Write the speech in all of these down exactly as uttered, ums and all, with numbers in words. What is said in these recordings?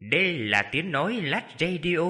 Đây là tiếng nói Lát Radio.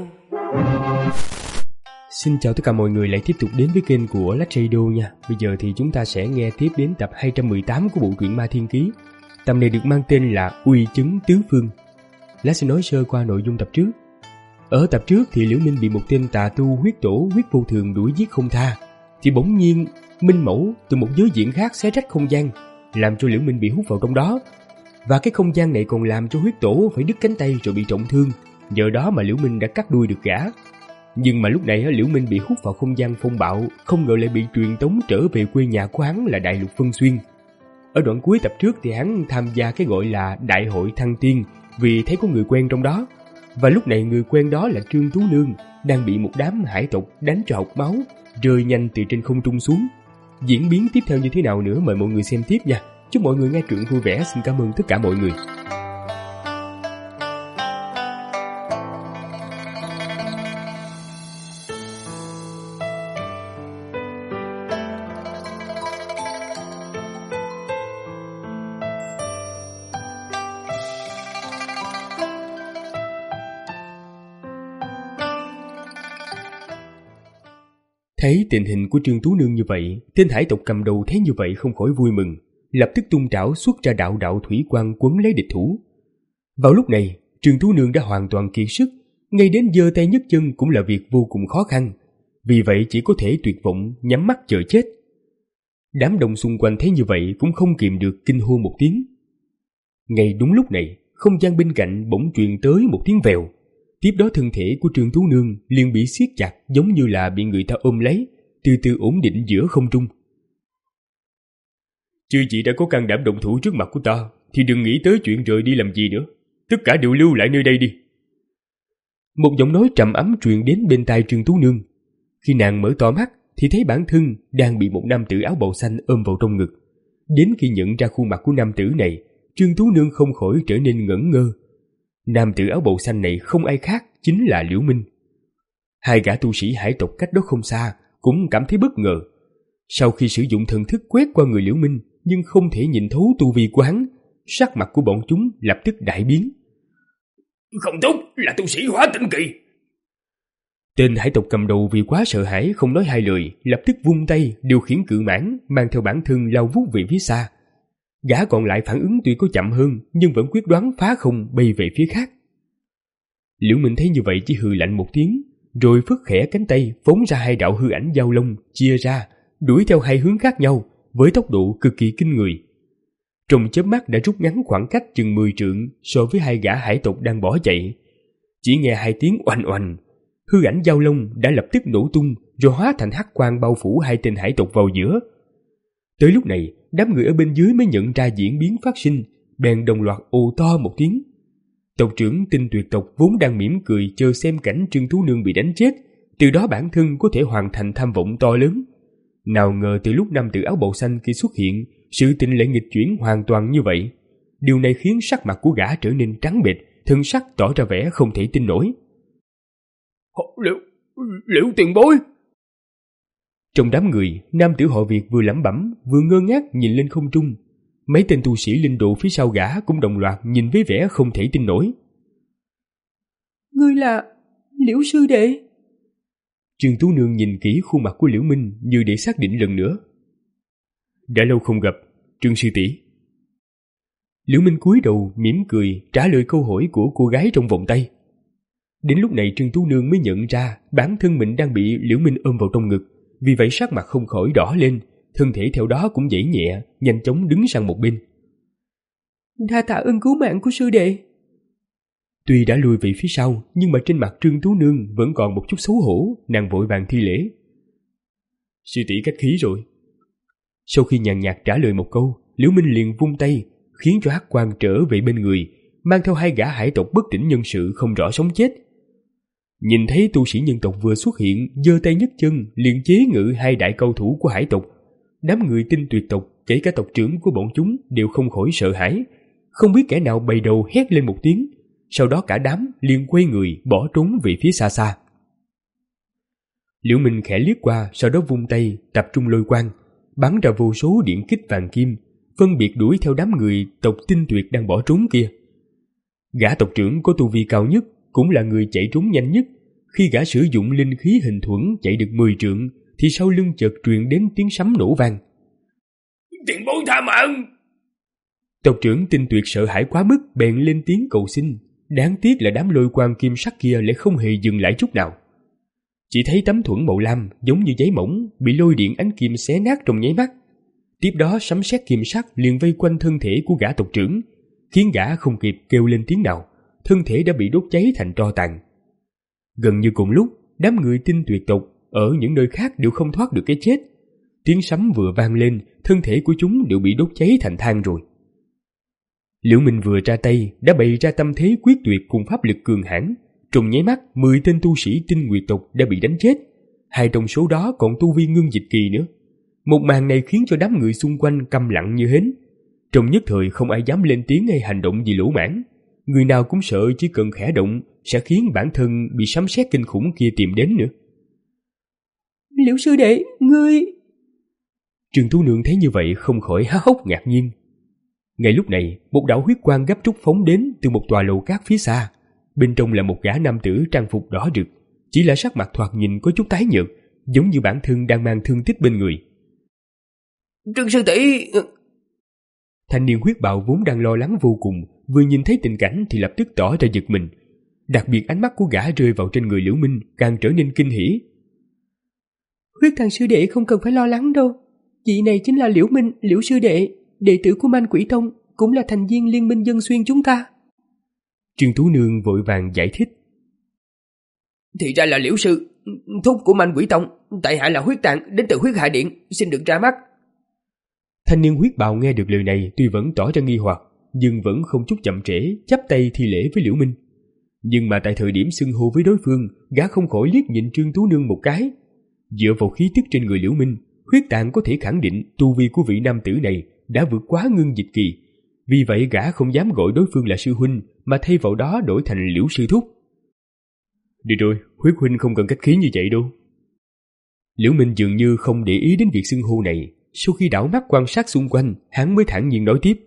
Xin chào tất cả mọi người lại tiếp tục đến với kênh của Lát Radio nha. Bây giờ thì chúng ta sẽ nghe tiếp đến tập hai trăm mười tám của bộ truyện Ma Thiên Ký. Tập này được mang tên là Uy Chứng Tứ Phương. Lát sẽ nói sơ qua nội dung tập trước. Ở tập trước thì Liễu Minh bị một tên tà tu huyết tổ huyết vô thường đuổi giết không tha. Thì bỗng nhiên Minh Mẫu từ một giới diện khác xé rách không gian, làm cho Liễu Minh bị hút vào trong đó. Và cái không gian này còn làm cho huyết tổ phải đứt cánh tay rồi bị trọng thương. Nhờ đó mà Liễu Minh đã cắt đuôi được gã. Nhưng mà lúc này Liễu Minh bị hút vào không gian phong bạo, không ngờ lại bị truyền tống trở về quê nhà của hắn là Đại Lục Vân Xuyên. Ở đoạn cuối tập trước thì hắn tham gia cái gọi là Đại hội Thăng Tiên vì thấy có người quen trong đó. Và lúc này người quen đó là Trương Tú Nương, đang bị một đám hải tộc đánh cho hộc máu, rơi nhanh từ trên không trung xuống. Diễn biến tiếp theo như thế nào nữa mời mọi người xem tiếp nha. Chúc mọi người nghe truyện vui vẻ. Xin cảm ơn tất cả mọi người. Thấy tình hình của Trương Tú Nương như vậy, tên hải tộc cầm đầu thấy như vậy không khỏi vui mừng, lập tức tung trảo xuất ra đạo đạo thủy quang quấn lấy địch thủ. Vào lúc này, Trương Tú Nương đã hoàn toàn kiệt sức, ngay đến giơ tay nhấc chân cũng là việc vô cùng khó khăn, vì vậy chỉ có thể tuyệt vọng nhắm mắt chờ chết. Đám đông xung quanh thấy như vậy cũng không kìm được kinh hô một tiếng. Ngay đúng lúc này, không gian bên cạnh bỗng truyền tới một tiếng vèo. Tiếp đó thân thể của Trương Tú Nương liền bị siết chặt giống như là bị người ta ôm lấy, từ từ ổn định giữa không trung. Chư chị đã có can đảm động thủ trước mặt của ta, thì đừng nghĩ tới chuyện rời đi làm gì nữa. Tất cả đều lưu lại nơi đây đi. Một giọng nói trầm ấm truyền đến bên tai Trương Tú Nương. Khi nàng mở to mắt thì thấy bản thân đang bị một nam tử áo bào xanh ôm vào trong ngực. Đến khi nhận ra khuôn mặt của nam tử này, Trương Tú Nương không khỏi trở nên ngẩn ngơ. Nam tử áo bào xanh này không ai khác chính là Liễu Minh. Hai gã tu sĩ hải tộc cách đó không xa cũng cảm thấy bất ngờ. Sau khi sử dụng thần thức quét qua người Liễu Minh nhưng không thể nhìn thấu tu vi của hắn, sắc mặt của bọn chúng lập tức đại biến. Không tốt, là tu sĩ Hóa Tinh Kỳ. Tên hải tộc cầm đầu vì quá sợ hãi không nói hai lời, lập tức vung tay điều khiển cự mãng mang theo bản thân lao vút về phía xa. Gã còn lại phản ứng tuy có chậm hơn nhưng vẫn quyết đoán phá không bay về phía khác. Liễu Minh thấy như vậy chỉ hừ lạnh một tiếng, rồi phất khẽ cánh tay phóng ra hai đạo hư ảnh giao long chia ra, đuổi theo hai hướng khác nhau với tốc độ cực kỳ kinh người. Trong chớp mắt đã rút ngắn khoảng cách chừng mười trượng so với hai gã hải tộc đang bỏ chạy. Chỉ nghe hai tiếng oanh oanh, hư ảnh giao long đã lập tức nổ tung rồi hóa thành hắc quang bao phủ hai tên hải tộc vào giữa. Tới lúc này, đám người ở bên dưới mới nhận ra diễn biến phát sinh, bèn đồng loạt ồ to một tiếng. Tộc trưởng Tinh Tuyệt tộc vốn đang mỉm cười chờ xem cảnh Trương Tú Nương bị đánh chết, từ đó bản thân có thể hoàn thành tham vọng to lớn. Nào ngờ từ lúc nam tử áo bào xanh kia xuất hiện, sự tình lại nghịch chuyển hoàn toàn như vậy. Điều này khiến sắc mặt của gã trở nên trắng bệch, thân sắc tỏ ra vẻ không thể tin nổi. Liễu, Liễu tiền bối! Trong đám người, nam tử họ Việt vừa lẩm bẩm vừa ngơ ngác nhìn lên không trung. Mấy tên tu sĩ linh độ phía sau gã cũng đồng loạt nhìn với vẻ không thể tin nổi. Ngươi là Liễu sư đệ? Trương Tú Nương nhìn kỹ khuôn mặt của Liễu Minh như để xác định lần nữa. Đã lâu không gặp, Trương sư tỷ. Liễu Minh cúi đầu mỉm cười trả lời câu hỏi của cô gái trong vòng tay. Đến lúc này Trương Tú Nương mới nhận ra bản thân mình đang bị Liễu Minh ôm vào trong ngực, vì vậy sắc mặt không khỏi đỏ lên, thân thể theo đó cũng giãy nhẹ, nhanh chóng đứng sang một bên. Đa tạ ơn cứu mạng của sư đệ. Tuy đã lùi về phía sau, nhưng mà trên mặt Trương Tú Nương vẫn còn một chút xấu hổ, nàng vội vàng thi lễ. Sư tỷ khách khí rồi. Sau khi nhàn nhạt trả lời một câu, Liễu Minh liền vung tay, khiến cho hắc quang trở về bên người, mang theo hai gã hải tộc bất tỉnh nhân sự không rõ sống chết. Nhìn thấy tu sĩ nhân tộc vừa xuất hiện, giơ tay nhấc chân liền chế ngự hai đại cao thủ của hải tộc. Đám người Tinh Tuyệt tộc, kể cả tộc trưởng của bọn chúng đều không khỏi sợ hãi, không biết kẻ nào bày đầu hét lên một tiếng, sau đó cả đám liền quay người bỏ trốn về phía xa xa. Liễu Minh khẽ liếc qua, sau đó vung tay tập trung lôi quang, bắn ra vô số điện kích vàng kim, phân biệt đuổi theo đám người tộc Tinh Tuyệt đang bỏ trốn kia. Gã tộc trưởng có tu vi cao nhất, cũng là người chạy trốn nhanh nhất. Khi gã sử dụng linh khí hình thuẫn chạy được mười trượng, thì sau lưng chợt truyền đến tiếng sấm nổ vang. Tiền bối tha mạng! Tộc trưởng Tinh Tuyệt sợ hãi quá mức, bèn lên tiếng cầu xin. Đáng tiếc là đám lôi quang kim sắc kia lại không hề dừng lại chút nào. Chỉ thấy tấm thuẫn màu lam giống như giấy mỏng bị lôi điện ánh kim xé nát trong nháy mắt. Tiếp đó sấm sét kim sắc liền vây quanh thân thể của gã tộc trưởng, khiến gã không kịp kêu lên tiếng nào, thân thể đã bị đốt cháy thành tro tàn. Gần như cùng lúc, đám người Tinh Tuyệt tộc ở những nơi khác đều không thoát được cái chết. Tiếng sấm vừa vang lên, thân thể của chúng đều bị đốt cháy thành than rồi. Liễu Minh vừa ra tay đã bày ra tâm thế quyết tuyệt cùng pháp lực cường hãn. Trong nháy mắt, mười tên tu sĩ Tinh Nguyệt tộc đã bị đánh chết. Hai trong số đó còn tu vi ngưng dịch kỳ nữa. Một màn này khiến cho đám người xung quanh câm lặng như hến. Trong nhất thời không ai dám lên tiếng hay hành động gì lỗ mãng. Người nào cũng sợ chỉ cần khẽ động sẽ khiến bản thân bị sấm sét kinh khủng kia tìm đến nữa. Liễu sư đệ, ngươi... Trường Tú Nương thấy như vậy không khỏi há hốc ngạc nhiên. Ngay lúc này, một đạo huyết quang gấp rút phóng đến từ một tòa lầu cát phía xa. Bên trong là một gã nam tử trang phục đỏ rực, chỉ là sắc mặt thoạt nhìn có chút tái nhợt, giống như bản thân đang mang thương tích bên người. Trương sư tỷ... Thanh niên huyết bào vốn đang lo lắng vô cùng, vừa nhìn thấy tình cảnh thì lập tức tỏ ra giật mình. Đặc biệt ánh mắt của gã rơi vào trên người Liễu Minh càng trở nên kinh hỉ. Huyết Thần sư đệ không cần phải lo lắng đâu. Vị này chính là Liễu Minh, Liễu sư đệ, đệ tử của Man Quỷ Tông, cũng là thành viên liên minh Dân Xuyên chúng ta. Trương Tú Nương vội vàng giải thích. Thì ra là Liễu sư, thúc của Man Quỷ Tông, tại hạ là Huyết Tạng đến từ Huyết Hạ Điện, xin được ra mắt. Thanh niên huyết bào nghe được lời này tuy vẫn tỏ ra nghi hoặc, nhưng vẫn không chút chậm trễ, chắp tay thi lễ với Liễu Minh. Nhưng mà tại thời điểm xưng hô với đối phương, gã không khỏi liếc nhìn Trương Tú Nương một cái. Dựa vào khí tức trên người Liễu Minh, Huyết Tạng có thể khẳng định tu vi của vị nam tử này đã vượt quá ngưng dịch kỳ. Vì vậy gã không dám gọi đối phương là sư huynh, mà thay vào đó đổi thành Liễu sư thúc. Được rồi, Huyết huynh không cần khách khí như vậy đâu. Liễu Minh dường như không để ý đến việc xưng hô này. Sau khi đảo mắt quan sát xung quanh, hắn mới thản nhiên nói tiếp.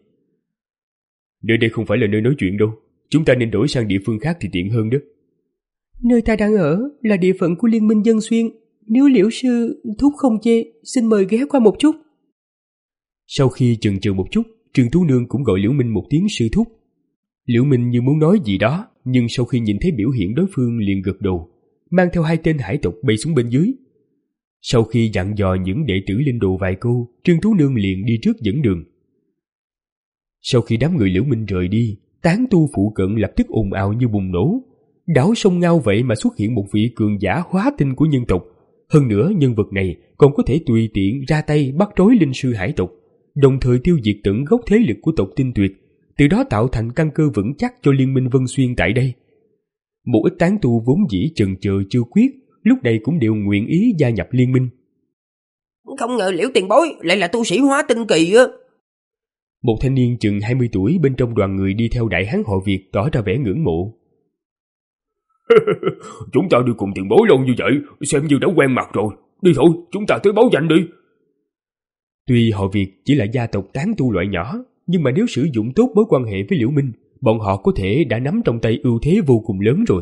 Nơi đây không phải là nơi nói chuyện đâu, chúng ta nên đổi sang địa phương khác thì tiện hơn đó. Nơi ta đang ở là địa phận của Liên minh Dân Xuyên. Nếu Liễu sư thúc không chê, xin mời ghé qua một chút. Sau khi chần chừ một chút, Trương Tú Nương cũng gọi Liễu Minh một tiếng sư thúc. Liễu Minh như muốn nói gì đó, nhưng sau khi nhìn thấy biểu hiện đối phương liền gật đầu, mang theo hai tên hải tộc bay xuống bên dưới. Sau khi dặn dò những đệ tử linh đồ vài câu, Trương Tú Nương liền đi trước dẫn đường. Sau khi đám người Liễu Minh rời đi, tán tu phụ cận lập tức ồn ào như bùng nổ. Đảo sông Ngao vậy mà xuất hiện một vị cường giả hóa tinh của nhân tộc. Hơn nữa nhân vật này còn có thể tùy tiện ra tay bắt trối linh sư hải tộc, đồng thời tiêu diệt tận gốc thế lực của tộc Tinh Tuyệt, từ đó tạo thành căn cơ vững chắc cho liên minh Vân Xuyên tại đây. Một ít tán tu vốn dĩ chần chờ chưa quyết, lúc này cũng đều nguyện ý gia nhập liên minh. Không ngờ Liễu tiền bối lại là tu sĩ hóa tinh kỳ á. Một thanh niên chừng hai mươi tuổi bên trong đoàn người đi theo đại hán họ Việt tỏ ra vẻ ngưỡng mộ. Chúng ta đi cùng tiền bối lâu như vậy, xem như đã quen mặt rồi. Đi thôi, chúng ta tới báo danh đi. Tuy họ Việt chỉ là gia tộc tán tu loại nhỏ, nhưng mà nếu sử dụng tốt mối quan hệ với Liễu Minh, bọn họ có thể đã nắm trong tay ưu thế vô cùng lớn rồi.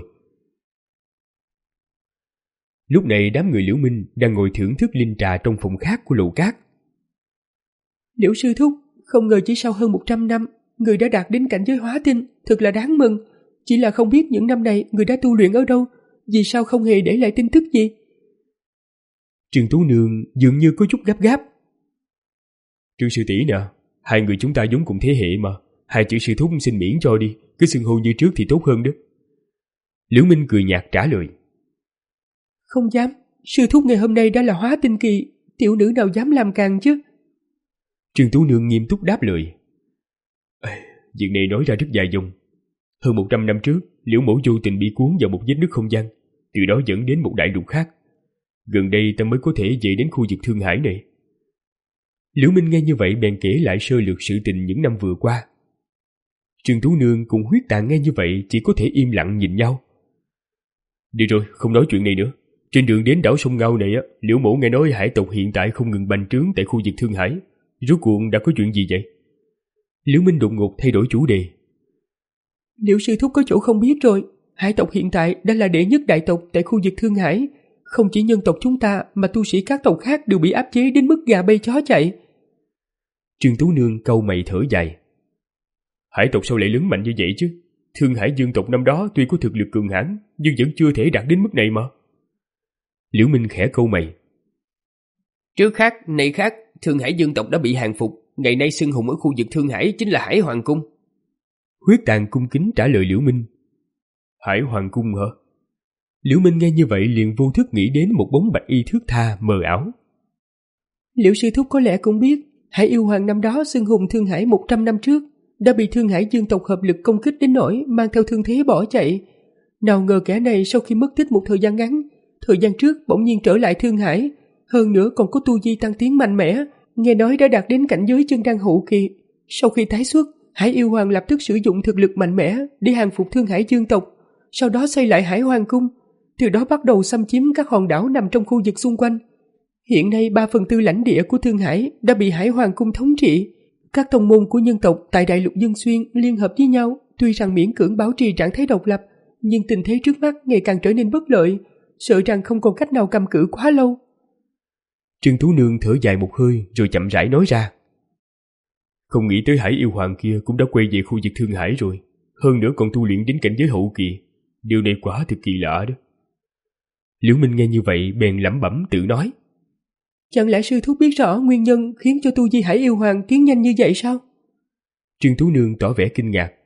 Lúc này đám người Liễu Minh đang ngồi thưởng thức linh trà trong phòng khác của lầu cát. Liễu sư thúc, không ngờ chỉ sau hơn một trăm năm, người đã đạt đến cảnh giới hóa tinh, thật là đáng mừng. Chỉ là không biết những năm này người đã tu luyện ở đâu, vì sao không hề để lại tin tức gì. Trương Tú Nương dường như có chút gấp gáp. Trương sư tỷ nè, hai người chúng ta giống cùng thế hệ mà, hai chữ sư thúc xin miễn cho đi, cứ xưng hô như trước thì tốt hơn đó. Liễu Minh cười nhạt trả lời. Không dám, sư thúc ngày hôm nay đã là hóa tinh kỳ, tiểu nữ nào dám làm càng chứ. Trương Tú Nương nghiêm túc đáp lời. Việc này nói ra rất dài dòng. Hơn một trăm năm trước, Liễu mẫu vô tình bị cuốn vào một vết nứt không gian, từ đó dẫn đến một đại lục khác. Gần đây ta mới có thể về đến khu vực Thương Hải này. Liễu Minh nghe như vậy bèn kể lại sơ lược sự tình những năm vừa qua. Trương Tú Nương cùng Huyết Tạng nghe như vậy chỉ có thể im lặng nhìn nhau. Đi rồi, không nói chuyện này nữa. Trên đường đến đảo sông Ngao này, Liễu mẫu nghe nói hải tộc hiện tại không ngừng bành trướng tại khu vực Thương Hải. Rốt cuộc đã có chuyện gì vậy? Liễu Minh đột ngột thay đổi chủ đề. Liễu sư thúc có chỗ không biết rồi, hải tộc hiện tại đã là đệ nhất đại tộc tại khu vực Thương Hải. Không chỉ nhân tộc chúng ta mà tu sĩ các tộc khác đều bị áp chế đến mức gà bay chó chạy. Trương Tú Nương cau mày thở dài. Hải tộc sao lại lớn mạnh như vậy chứ? Thương Hải Dương tộc năm đó tuy có thực lực cường hãn nhưng vẫn chưa thể đạt đến mức này mà. Liễu Minh khẽ cau mày. Trước khác, nay khác, Thương Hải Dương tộc đã bị hàng phục. Ngày nay xưng hùng ở khu vực Thương Hải chính là Hải Hoàng Cung. Huyết Tàn cung kính trả lời Liễu Minh. Hải Hoàng Cung hả? Liễu Minh nghe như vậy liền vô thức nghĩ đến một bóng bạch y thước tha mờ ảo. Liễu sư thúc có lẽ cũng biết, Hải Yêu Hoàng năm đó xưng hùng Thương Hải một trăm năm trước đã bị Thương Hải Dương tộc hợp lực công kích đến nỗi mang theo thương thế bỏ chạy. Nào ngờ kẻ này sau khi mất tích một thời gian ngắn, thời gian trước bỗng nhiên trở lại Thương Hải, hơn nữa còn có tu vi tăng tiến mạnh mẽ, nghe nói đã đạt đến cảnh giới chân đan hậu kỳ. Sau khi tái xuất, Hải Yêu Hoàng lập tức sử dụng thực lực mạnh mẽ để hàng phục Thương Hải Dương tộc, sau đó xây lại Hải Hoàng Cung, từ đó bắt đầu xâm chiếm các hòn đảo nằm trong khu vực xung quanh. Hiện nay ba phần tư lãnh địa của Thương Hải đã bị Hải Hoàng Cung thống trị. Các tông môn của nhân tộc tại Đại Lục Dân Xuyên liên hợp với nhau, tuy rằng miễn cưỡng bảo trì trạng thái độc lập, nhưng tình thế trước mắt ngày càng trở nên bất lợi, sợ rằng không còn cách nào cầm cự quá lâu. Trương Tú Nương thở dài một hơi rồi chậm rãi nói ra. Không nghĩ tới Hải Yêu Hoàng kia cũng đã quay về khu vực Thương Hải rồi, hơn nữa còn tu luyện đến cảnh giới hậu kỳ. Điều này quả thực kỳ lạ đó. Liễu Minh nghe như vậy bèn lẩm bẩm tự nói. Chẳng lẽ sư thúc biết rõ nguyên nhân khiến cho tu vi Hải Yêu Hoàng tiến nhanh như vậy sao? Trương Tú Nương tỏ vẻ kinh ngạc.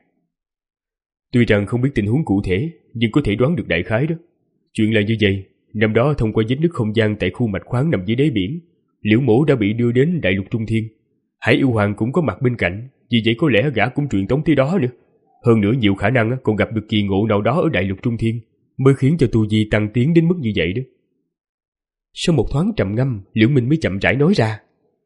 Tuy rằng không biết tình huống cụ thể, nhưng có thể đoán được đại khái đó. Chuyện là như vậy, năm đó thông qua vết nứt không gian tại khu mạch khoáng nằm dưới đáy biển, Liễu Mỗ đã bị đưa đến Đại Lục Trung Thiên. Hải Yêu Hoàng cũng có mặt bên cạnh, vì vậy có lẽ gã cũng truyền tống tới đó nữa. Hơn nữa nhiều khả năng còn gặp được kỳ ngộ nào đó ở Đại Lục Trung Thiên, mới khiến cho tu vi tăng tiến đến mức như vậy đó. Sau một thoáng trầm ngâm, Liễu Minh mới chậm rãi nói ra.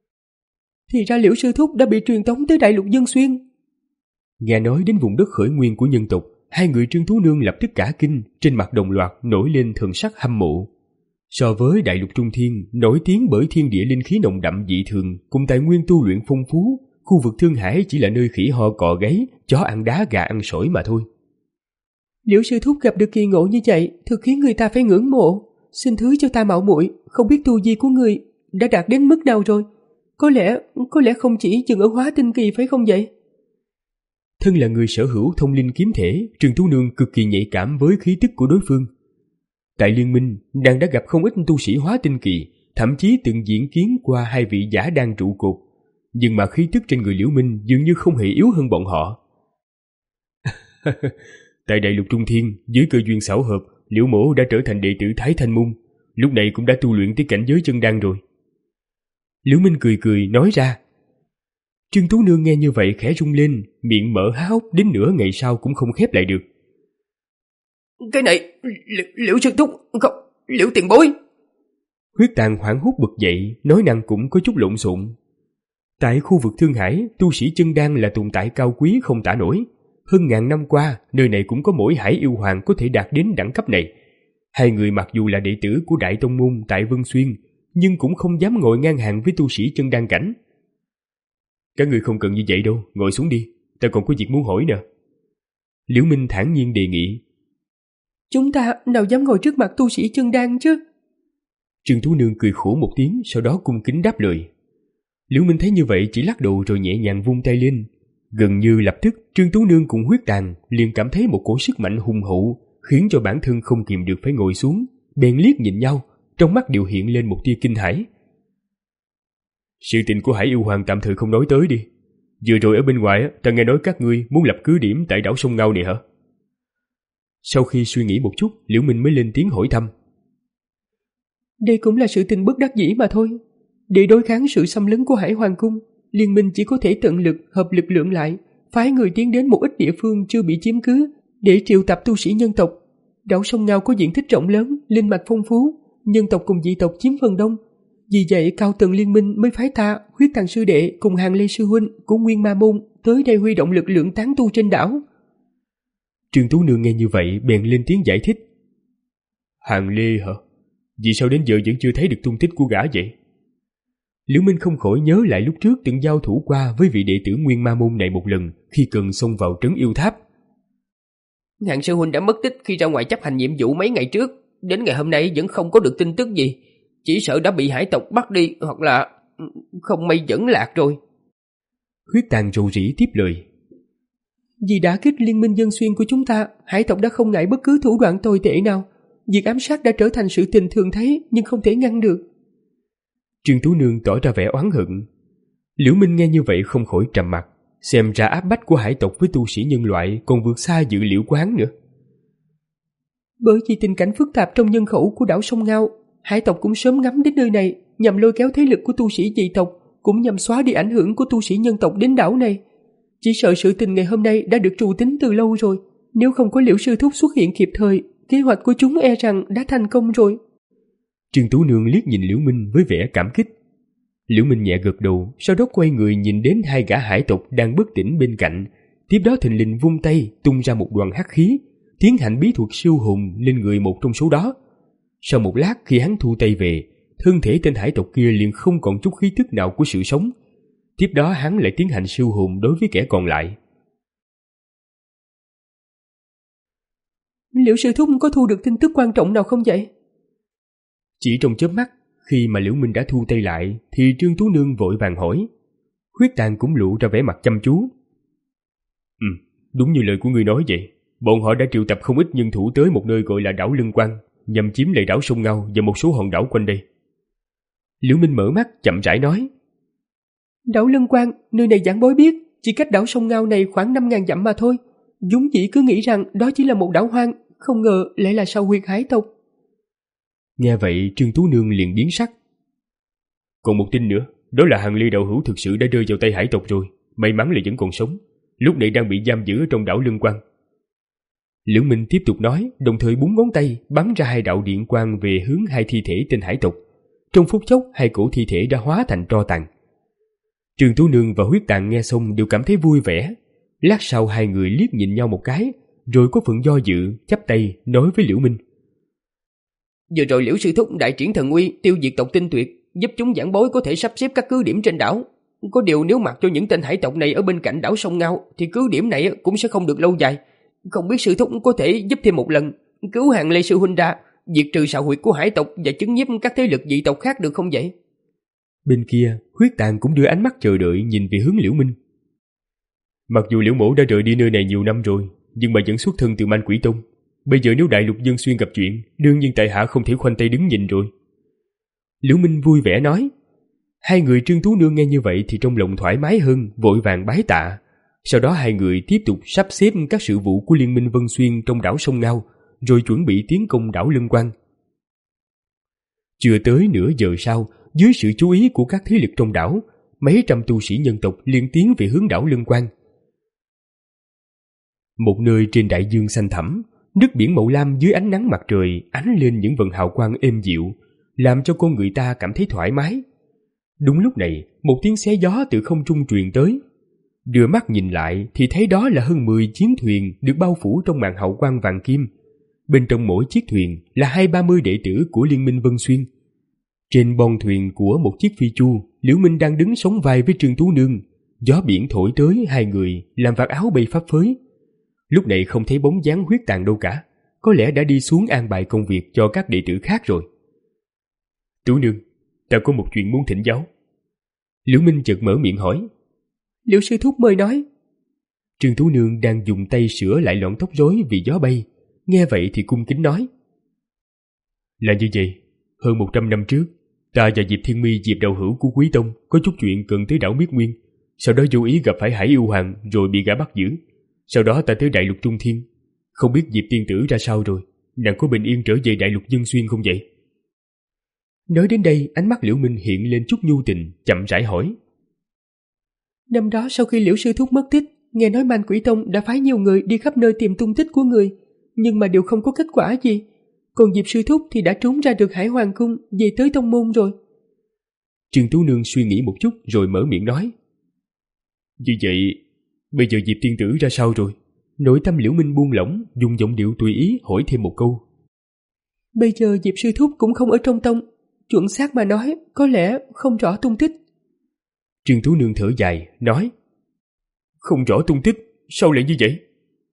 Thì ra Liễu sư thúc đã bị truyền tống tới Đại Lục Dân Xuyên. Nghe nói đến vùng đất khởi nguyên của nhân tộc, hai người Trương Tú Nương lập tức cả kinh, trên mặt đồng loạt nổi lên thần sắc hâm mộ. So với Đại Lục Trung Thiên, nổi tiếng bởi thiên địa linh khí nồng đậm dị thường, cùng tài nguyên tu luyện phong phú, khu vực Thương Hải chỉ là nơi khỉ ho cò gáy, chó ăn đá gà ăn sỏi mà thôi. Liễu sư thúc gặp được kỳ ngộ như vậy, thực khiến người ta phải ngưỡng mộ. Xin thứ cho ta mạo muội, không biết tu vi của người đã đạt đến mức nào rồi. Có lẽ, có lẽ không chỉ dừng ở hóa tinh kỳ phải không vậy? Thân là người sở hữu thông linh kiếm thể, Trương Tú Nương cực kỳ nhạy cảm với khí tức của đối phương. Tại liên minh, nàng đã gặp không ít tu sĩ hóa tinh kỳ, thậm chí từng diễn kiến qua hai vị giả đan trụ cột. Nhưng mà khí tức trên người Liễu Minh dường như không hề yếu hơn bọn họ. Tại Đại Lục Trung Thiên, dưới cơ duyên xảo hợp, Liễu Mỗ đã trở thành đệ tử Thái Thanh Môn, lúc này cũng đã tu luyện tới cảnh giới chân đan rồi. Liễu Minh cười cười nói ra. Trương Tú Nương nghe như vậy khẽ rung lên, miệng mở há hốc đến nửa ngày sau cũng không khép lại được. Cái này, li, Liễu sư thúc, không, Liễu tiền bối. Huyết Tàn hoảng hốt bực dậy, nói năng cũng có chút lộn xộn. Tại khu vực Thương Hải, tu sĩ chân đan là tồn tại cao quý không tả nổi. Hơn ngàn năm qua, nơi này cũng có mỗi Hải Yêu Hoàng có thể đạt đến đẳng cấp này. Hai người mặc dù là đệ tử của Đại Tông Môn tại Vân Xuyên, nhưng cũng không dám ngồi ngang hàng với tu sĩ chân đan cảnh. Các người không cần như vậy đâu, ngồi xuống đi, ta còn có việc muốn hỏi nè. Liễu Minh thản nhiên đề nghị. Chúng ta nào dám ngồi trước mặt tu sĩ chân đan chứ? Trương Tú Nương cười khổ một tiếng, sau đó cung kính đáp lời. Liễu Minh thấy như vậy chỉ lắc đầu rồi nhẹ nhàng vung tay lên. Gần như lập tức, Trương Tú Nương cùng Huyết Tàn liền cảm thấy một cổ sức mạnh hùng hậu, khiến cho bản thân không kìm được phải ngồi xuống, bèn liếc nhìn nhau, trong mắt đều hiện lên một tia kinh hãi. Sự tình của Hải Yêu Hoàng tạm thời không nói tới đi. Vừa rồi ở bên ngoài, ta nghe nói các ngươi muốn lập cứ điểm tại đảo Sông Ngao này hả? Sau khi suy nghĩ một chút, Liễu Minh mới lên tiếng hỏi thăm. Đây cũng là sự tình bất đắc dĩ mà thôi. Để đối kháng sự xâm lấn của Hải Hoàng Cung, liên minh chỉ có thể tận lực hợp lực lượng lại, phái người tiến đến một ít địa phương chưa bị chiếm cứ để triệu tập tu sĩ nhân tộc. Đảo Sông Ngao có diện tích rộng lớn, linh mạch phong phú, nhân tộc cùng dị tộc chiếm phần đông. Vì vậy cao tầng liên minh mới phái ta, Huyết Tàn sư đệ cùng Hàng Lê sư huynh của Nguyên Ma Môn tới đây huy động lực lượng tán tu trên đảo. Trương Tú Nương nghe như vậy bèn lên tiếng giải thích. Hàng Lê hả? Vì sao đến giờ vẫn chưa thấy được tung tích của gã vậy? Liễu Minh không khỏi nhớ lại lúc trước từng giao thủ qua với vị đệ tử Nguyên Ma Môn này một lần khi cần xông vào trấn yêu tháp. Hạng sư huynh đã mất tích khi ra ngoài chấp hành nhiệm vụ mấy ngày trước, đến ngày hôm nay vẫn không có được tin tức gì. Chỉ sợ đã bị hải tộc bắt đi, hoặc là không may vẫn lạc rồi. Huyết Tàn rầu rĩ tiếp lời. Vì đã kích liên minh dân xuyên của chúng ta, hải tộc đã không ngại bất cứ thủ đoạn tồi tệ nào. Việc ám sát đã trở thành sự tình thường thấy, nhưng không thể ngăn được. Trương Tú Nương tỏ ra vẻ oán hận. Liễu Minh nghe như vậy không khỏi trầm mặt, xem ra áp bách của hải tộc với tu sĩ nhân loại còn vượt xa dự liệu của hắn nữa. Bởi vì tình cảnh phức tạp trong nhân khẩu của đảo Sông Ngao, hải tộc cũng sớm ngắm đến nơi này, nhằm lôi kéo thế lực của tu sĩ dị tộc, cũng nhằm xóa đi ảnh hưởng của tu sĩ nhân tộc đến đảo này. Chỉ sợ sự tình ngày hôm nay đã được trù tính từ lâu rồi, nếu không có Liễu sư thúc xuất hiện kịp thời, kế hoạch của chúng e rằng đã thành công rồi. Trương Tú Nương liếc nhìn Liễu Minh với vẻ cảm kích. Liễu Minh nhẹ gật đầu, sau đó quay người nhìn đến hai gã hải tộc đang bất tỉnh bên cạnh, tiếp đó thình lình vung tay tung ra một đoàn hắc khí, tiến hành bí thuật siêu hồn lên người một trong số đó. Sau một lát khi hắn thu tay về, thân thể tên hải tộc kia liền không còn chút khí tức nào của sự sống. Tiếp đó hắn lại tiến hành siêu hồn đối với kẻ còn lại. Liễu sư thúc có thu được tin tức quan trọng nào không vậy? Chỉ trong chớp mắt, khi mà Liễu Minh đã thu tay lại, thì Trương Tú Nương vội vàng hỏi. Huyết Tàn cũng lộ ra vẻ mặt chăm chú. Ừ, đúng như lời của ngươi nói vậy. Bọn họ đã triệu tập không ít nhân thủ tới một nơi gọi là đảo Lân Quang, nhằm chiếm lấy đảo Sông Ngao và một số hòn đảo quanh đây. Liễu Minh mở mắt chậm rãi nói. Đảo Lân Quang, nơi này giảng bối biết, chỉ cách đảo Sông Ngao này khoảng năm ngàn dặm mà thôi. Dũng dĩ cứ nghĩ rằng đó chỉ là một đảo hoang, không ngờ lại là sao huyệt hải tộc. Nghe vậy Trương Tú Nương liền biến sắc. Còn một tin nữa, đó là Hằng Ly đạo hữu thực sự đã rơi vào tay hải tộc rồi, may mắn là vẫn còn sống, lúc này đang bị giam giữ ở trong đảo Lân Quang. Liễu Minh tiếp tục nói, đồng thời búng ngón tay bắn ra hai đạo điện quang về hướng hai thi thể tên hải tộc. Trong phút chốc hai cổ thi thể đã hóa thành tro tàn. Trương Tú Nương và Huyết Tàn nghe xong đều cảm thấy vui vẻ. Lát sau hai người liếc nhìn nhau một cái, rồi có phần do dự, chắp tay nói với Liễu Minh. Vừa rồi Liễu sư thúc đại triển thần uy, tiêu diệt tộc tinh tuyệt, giúp chúng giảng bối có thể sắp xếp các cứ điểm trên đảo. Có điều nếu mặc cho những tên hải tộc này ở bên cạnh đảo Sông Ngao, thì cứ điểm này cũng sẽ không được lâu dài. Không biết sư thúc có thể giúp thêm một lần, cứu Hàng Lê sư huynh ra, diệt trừ xào huyệt của hải tộc và chứng nhiếp các thế lực dị tộc khác được không vậy? Bên kia, Huyết Tàn cũng đưa ánh mắt chờ đợi nhìn về hướng Liễu Minh. Mặc dù Liễu mổ đã rời đi nơi này nhiều năm rồi, nhưng mà vẫn xuất thân từ Man Quỷ Tông. Bây giờ nếu Đại Lục Dân Xuyên gặp chuyện, đương nhiên tại hạ không thể khoanh tay đứng nhìn rồi. Liễu Minh vui vẻ nói. Hai người Trương Tú Nương nghe như vậy thì trong lòng thoải mái hơn, vội vàng bái tạ. Sau đó hai người tiếp tục sắp xếp các sự vụ của Liên minh Vân Xuyên trong đảo Sông Ngao, rồi chuẩn bị tiến công đảo Lân Quang. Chưa tới nửa giờ sau, dưới sự chú ý của các thế lực trong đảo, mấy trăm tu sĩ nhân tộc liên tiến về hướng đảo Lân Quang. Một nơi trên đại dương xanh thẳm, nước biển màu lam dưới ánh nắng mặt trời ánh lên những vầng hào quang êm dịu, làm cho con người ta cảm thấy thoải mái. Đúng lúc này, một tiếng xé gió từ không trung truyền tới. Đưa mắt nhìn lại thì thấy đó là hơn mười chiến thuyền được bao phủ trong màn hào quang vàng kim. Bên trong mỗi chiếc thuyền là hai ba mươi đệ tử của Liên minh Vân Xuyên. Trên bon thuyền của một chiếc phi chu, Liễu Minh đang đứng sóng vai với Trương Tú Nương. Gió biển thổi tới hai người làm vạt áo bay phấp phới. Lúc này không thấy bóng dáng Huyết Tàn đâu cả, có lẽ đã đi xuống an bài công việc cho các đệ tử khác rồi. Tú Nương, ta có một chuyện muốn thỉnh giáo. Liễu Minh chợt mở miệng hỏi. Liễu sư thúc mời nói. Trương Tú Nương đang dùng tay sửa lại lọn tóc rối vì gió bay, nghe vậy thì cung kính nói. Là như vậy, hơn một trăm năm trước, ta và Diệp Thiên Mi, Diệp đạo hữu của Quý Tông có chút chuyện cần tới đảo Miết Nguyên, sau đó vô ý gặp phải Hải Yêu Hoàng rồi bị gã bắt giữ. Sau đó ta tới Đại Lục Trung Thiên, không biết Diệp tiên tử ra sao rồi, nàng có bình yên trở về Đại Lục Dân Xuyên không vậy? Nói đến đây, ánh mắt Liễu Minh hiện lên chút nhu tình, chậm rãi hỏi. Năm đó sau khi Liễu sư thúc mất tích, nghe nói Man Quỷ Tông đã phái nhiều người đi khắp nơi tìm tung tích của người, nhưng mà đều không có kết quả gì. Còn Diệp sư thúc thì đã trốn ra được Hải Hoàng Cung, về tới tông môn rồi. Trương Tú Nương suy nghĩ một chút rồi mở miệng nói. Như vậy, bây giờ Diệp tiên tử ra sao rồi? Nội tâm Liễu Minh buông lỏng, dùng giọng điệu tùy ý hỏi thêm một câu. Bây giờ Diệp sư thúc cũng không ở trong tông, chuẩn xác mà nói, có lẽ không rõ tung tích. Trương Tú Nương thở dài, nói. Không rõ tung tích, sao lại như vậy?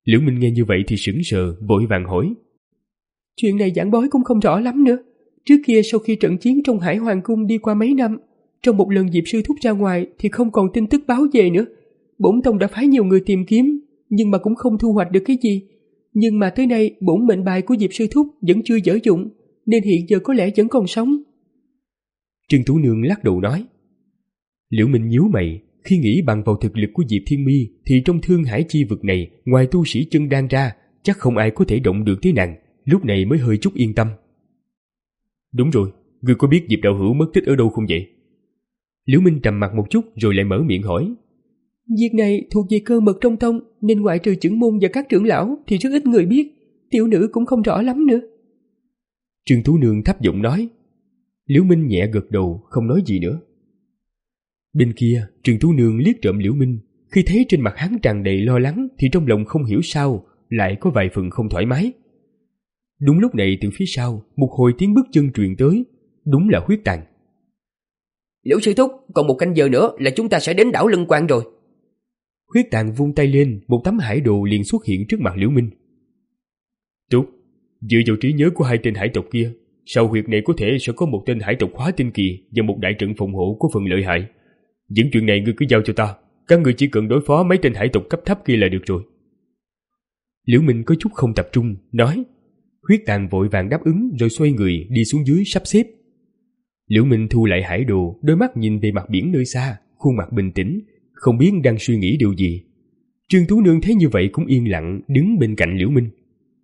Liễu Minh nghe như vậy thì sững sờ, vội vàng hỏi. Chuyện này giảng bói cũng không rõ lắm nữa. Trước kia sau khi trận chiến trong Hải Hoàng Cung đi qua mấy năm, trong một lần Diệp sư thúc ra ngoài thì không còn tin tức báo về nữa. Bổn tông đã phái nhiều người tìm kiếm, nhưng mà cũng không thu hoạch được cái gì. Nhưng mà tới nay bổn mệnh bài của Diệp sư thúc vẫn chưa dở dụng, nên hiện giờ có lẽ vẫn còn sống. Trương Tú Nương lắc đầu nói. Liễu Minh nhíu mày, khi nghĩ bằng vào thực lực của Diệp Thiên Mi thì trong Thương Hải chi vực này, ngoài tu sĩ chân đan ra, chắc không ai có thể động được tới nàng, lúc này mới hơi chút yên tâm. Đúng rồi, ngươi có biết Diệp đạo hữu mất tích ở đâu không vậy? Liễu Minh trầm mặt một chút rồi lại mở miệng hỏi. Việc này thuộc về cơ mật trong tông, nên ngoại trừ trưởng môn và các trưởng lão thì rất ít người biết, tiểu nữ cũng không rõ lắm nữa. Trương Tú Nương thấp giọng nói. Liễu Minh nhẹ gật đầu, không nói gì nữa. Bên kia, Trương Tú Nương liếc trộm Liễu Minh, khi thấy trên mặt hắn tràn đầy lo lắng thì trong lòng không hiểu sao lại có vài phần không thoải mái. Đúng lúc này từ phía sau, một hồi tiếng bước chân truyền tới, đúng là Huyết Tàn. Liễu sư thúc, còn một canh giờ nữa là chúng ta sẽ đến đảo Lân Quan rồi. Huyết Tàn vung tay lên, một tấm hải đồ liền xuất hiện trước mặt Liễu Minh. Tốt, dựa vào trí nhớ của hai tên hải tộc kia, sau huyệt này có thể sẽ có một tên hải tộc hóa tinh kỳ và một đại trận phòng hộ có phần lợi hại. Những chuyện này ngươi cứ giao cho ta, các ngươi chỉ cần đối phó mấy tên hải tộc cấp thấp kia là được rồi. Liễu Minh có chút không tập trung, nói. Huyết Tàn vội vàng đáp ứng rồi xoay người đi xuống dưới sắp xếp. Liễu Minh thu lại hải đồ, đôi mắt nhìn về mặt biển nơi xa, khuôn mặt bình tĩnh, không biết đang suy nghĩ điều gì. Trương Tú Nương thấy như vậy cũng yên lặng đứng bên cạnh Liễu Minh.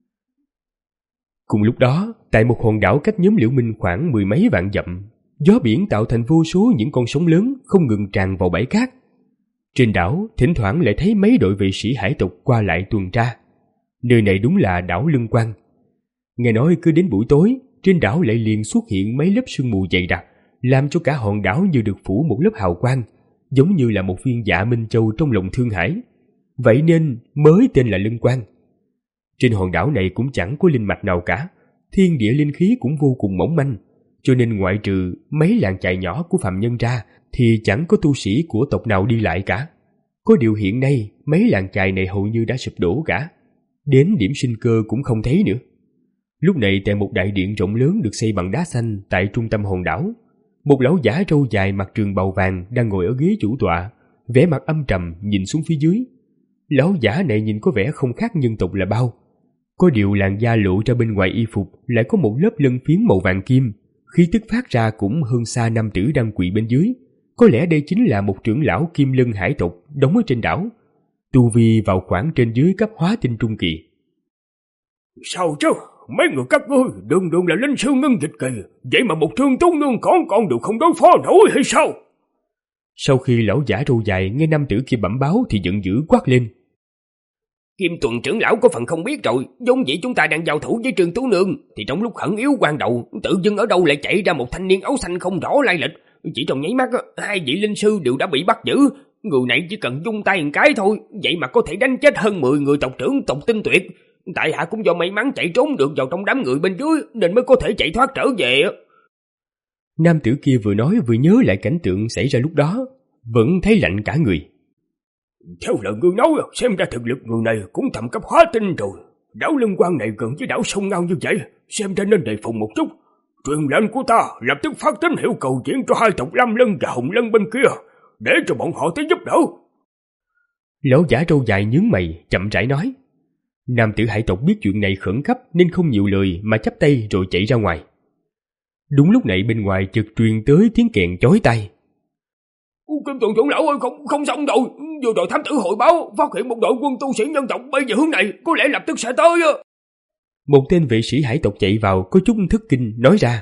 Cùng lúc đó, tại một hòn đảo cách nhóm Liễu Minh khoảng mười mấy vạn dặm, gió biển tạo thành vô số những con sóng lớn không ngừng tràn vào bãi cát. Trên đảo, thỉnh thoảng lại thấy mấy đội vệ sĩ hải tộc qua lại tuần tra. Nơi này đúng là đảo Lân Quan. Nghe nói cứ đến buổi tối, trên đảo lại liền xuất hiện mấy lớp sương mù dày đặc, làm cho cả hòn đảo như được phủ một lớp hào quang, giống như là một viên Dạ Minh Châu trong lòng Thương Hải. Vậy nên mới tên là Lân Quan. Trên hòn đảo này cũng chẳng có linh mạch nào cả, thiên địa linh khí cũng vô cùng mỏng manh, cho nên ngoại trừ mấy làng chài nhỏ của phạm nhân ra thì chẳng có tu sĩ của tộc nào đi lại cả. Có điều hiện nay mấy làng chài này hầu như đã sụp đổ cả, đến điểm sinh cơ cũng không thấy nữa. Lúc này tại một đại điện rộng lớn được xây bằng đá xanh tại trung tâm hòn đảo, một lão giả râu dài mặc trường bào vàng đang ngồi ở ghế chủ tọa, vẻ mặt âm trầm nhìn xuống phía dưới. Lão giả này nhìn có vẻ không khác nhân tộc là bao, có điều làn da lộ ra bên ngoài y phục lại có một lớp lân phiến màu vàng kim, khí tức phát ra cũng hơn xa nam tử đang quỳ bên dưới. Có lẽ đây chính là một trưởng lão kim lân hải tộc đóng ở trên đảo, tu vi vào khoảng trên dưới cấp hóa tinh trung kỳ. Sao chứ, mấy người các ngươi đường đường là linh sư ngân dịch kỳ, vậy mà một Trương Tú Nương con con đều không đối phó nổi hay sao? Sau khi lão giả râu dài nghe nam tử kia bẩm báo thì giận dữ quát lên. Kim Tuần trưởng lão có phần không biết rồi, vốn dĩ chúng ta đang giao thủ với Trương Tú Nương, thì trong lúc khẩn yếu quan đầu, tự dưng ở đâu lại chạy ra một thanh niên áo xanh không rõ lai lịch. Chỉ trong nháy mắt, hai vị linh sư đều đã bị bắt giữ. Người này chỉ cần vung tay một cái thôi, vậy mà có thể đánh chết hơn mười người tộc trưởng tộc Tinh Tuyệt. Tại hạ cũng do may mắn chạy trốn được vào trong đám người bên dưới, nên mới có thể chạy thoát trở về. Nam tử kia vừa nói vừa nhớ lại cảnh tượng xảy ra lúc đó, vẫn thấy lạnh cả người. Theo lời ngươi nói, xem ra thực lực người này cũng tầm cấp hóa tinh rồi. Đảo Lân Quan này gần với đảo sông Ngao như vậy, xem ra nên đề phòng một chút. Truyền lệnh của ta lập tức phát tín hiệu cầu diễn cho hai tộc Lam Lân và Hồng Lân bên kia, để cho bọn họ tới giúp đỡ. Lão giả râu dài nhướng mày, chậm rãi nói. Nam tử hải tộc biết chuyện này khẩn cấp nên không nhiều lời mà chắp tay rồi chạy ra ngoài. Đúng lúc này bên ngoài chợt truyền tới tiếng kèn chói tai. Kim Tuần trưởng lão ơi, không không xong rồi, vừa đội thám tử hội báo phát hiện một đội quân tu sĩ nhân tộc bay về hướng này, có lẽ lập tức sẽ tới. Một tên vệ sĩ hải tộc chạy vào có chút thất kinh nói ra.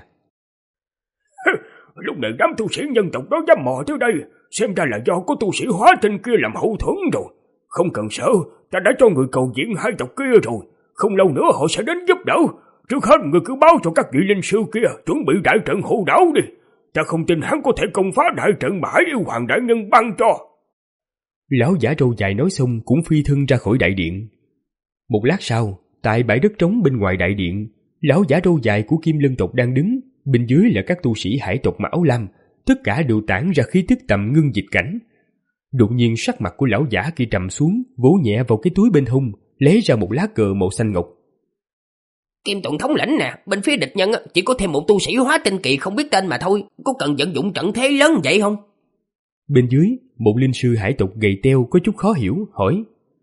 Lúc này đám tu sĩ nhân tộc đó dám mò tới đây, xem ra là do có tu sĩ hóa tinh kia làm hậu thuẫn rồi. Không cần sợ, ta đã cho người cầu diễn hai tộc kia rồi, không lâu nữa họ sẽ đến giúp đỡ. Trước hết người cứ báo cho các vị linh sư kia chuẩn bị đại trận hộ đảo đi. Ta không tin hắn có thể công phá đại trận mà Hải Yêu Hoàng đại nhân ban cho. Lão giả râu dài nói xong cũng phi thân ra khỏi đại điện. Một lát sau, tại bãi đất trống bên ngoài đại điện, lão giả râu dài của Kim Lân tộc đang đứng, bên dưới là các tu sĩ hải tộc mặc áo lam, tất cả đều tản ra khí tức tầm ngưng dịch cảnh. Đột nhiên sắc mặt của lão giả kia trầm xuống, vỗ nhẹ vào cái túi bên hông, lấy ra một lá cờ màu xanh ngọc. Kim Tùng thống lĩnh nè, bên phía địch nhân chỉ có thêm một tu sĩ hóa tinh kỳ không biết tên mà thôi, có cần vận dụng trận thế lớn vậy không? Bên dưới, một linh sư hải tộc gầy teo có chút khó hiểu, hỏi.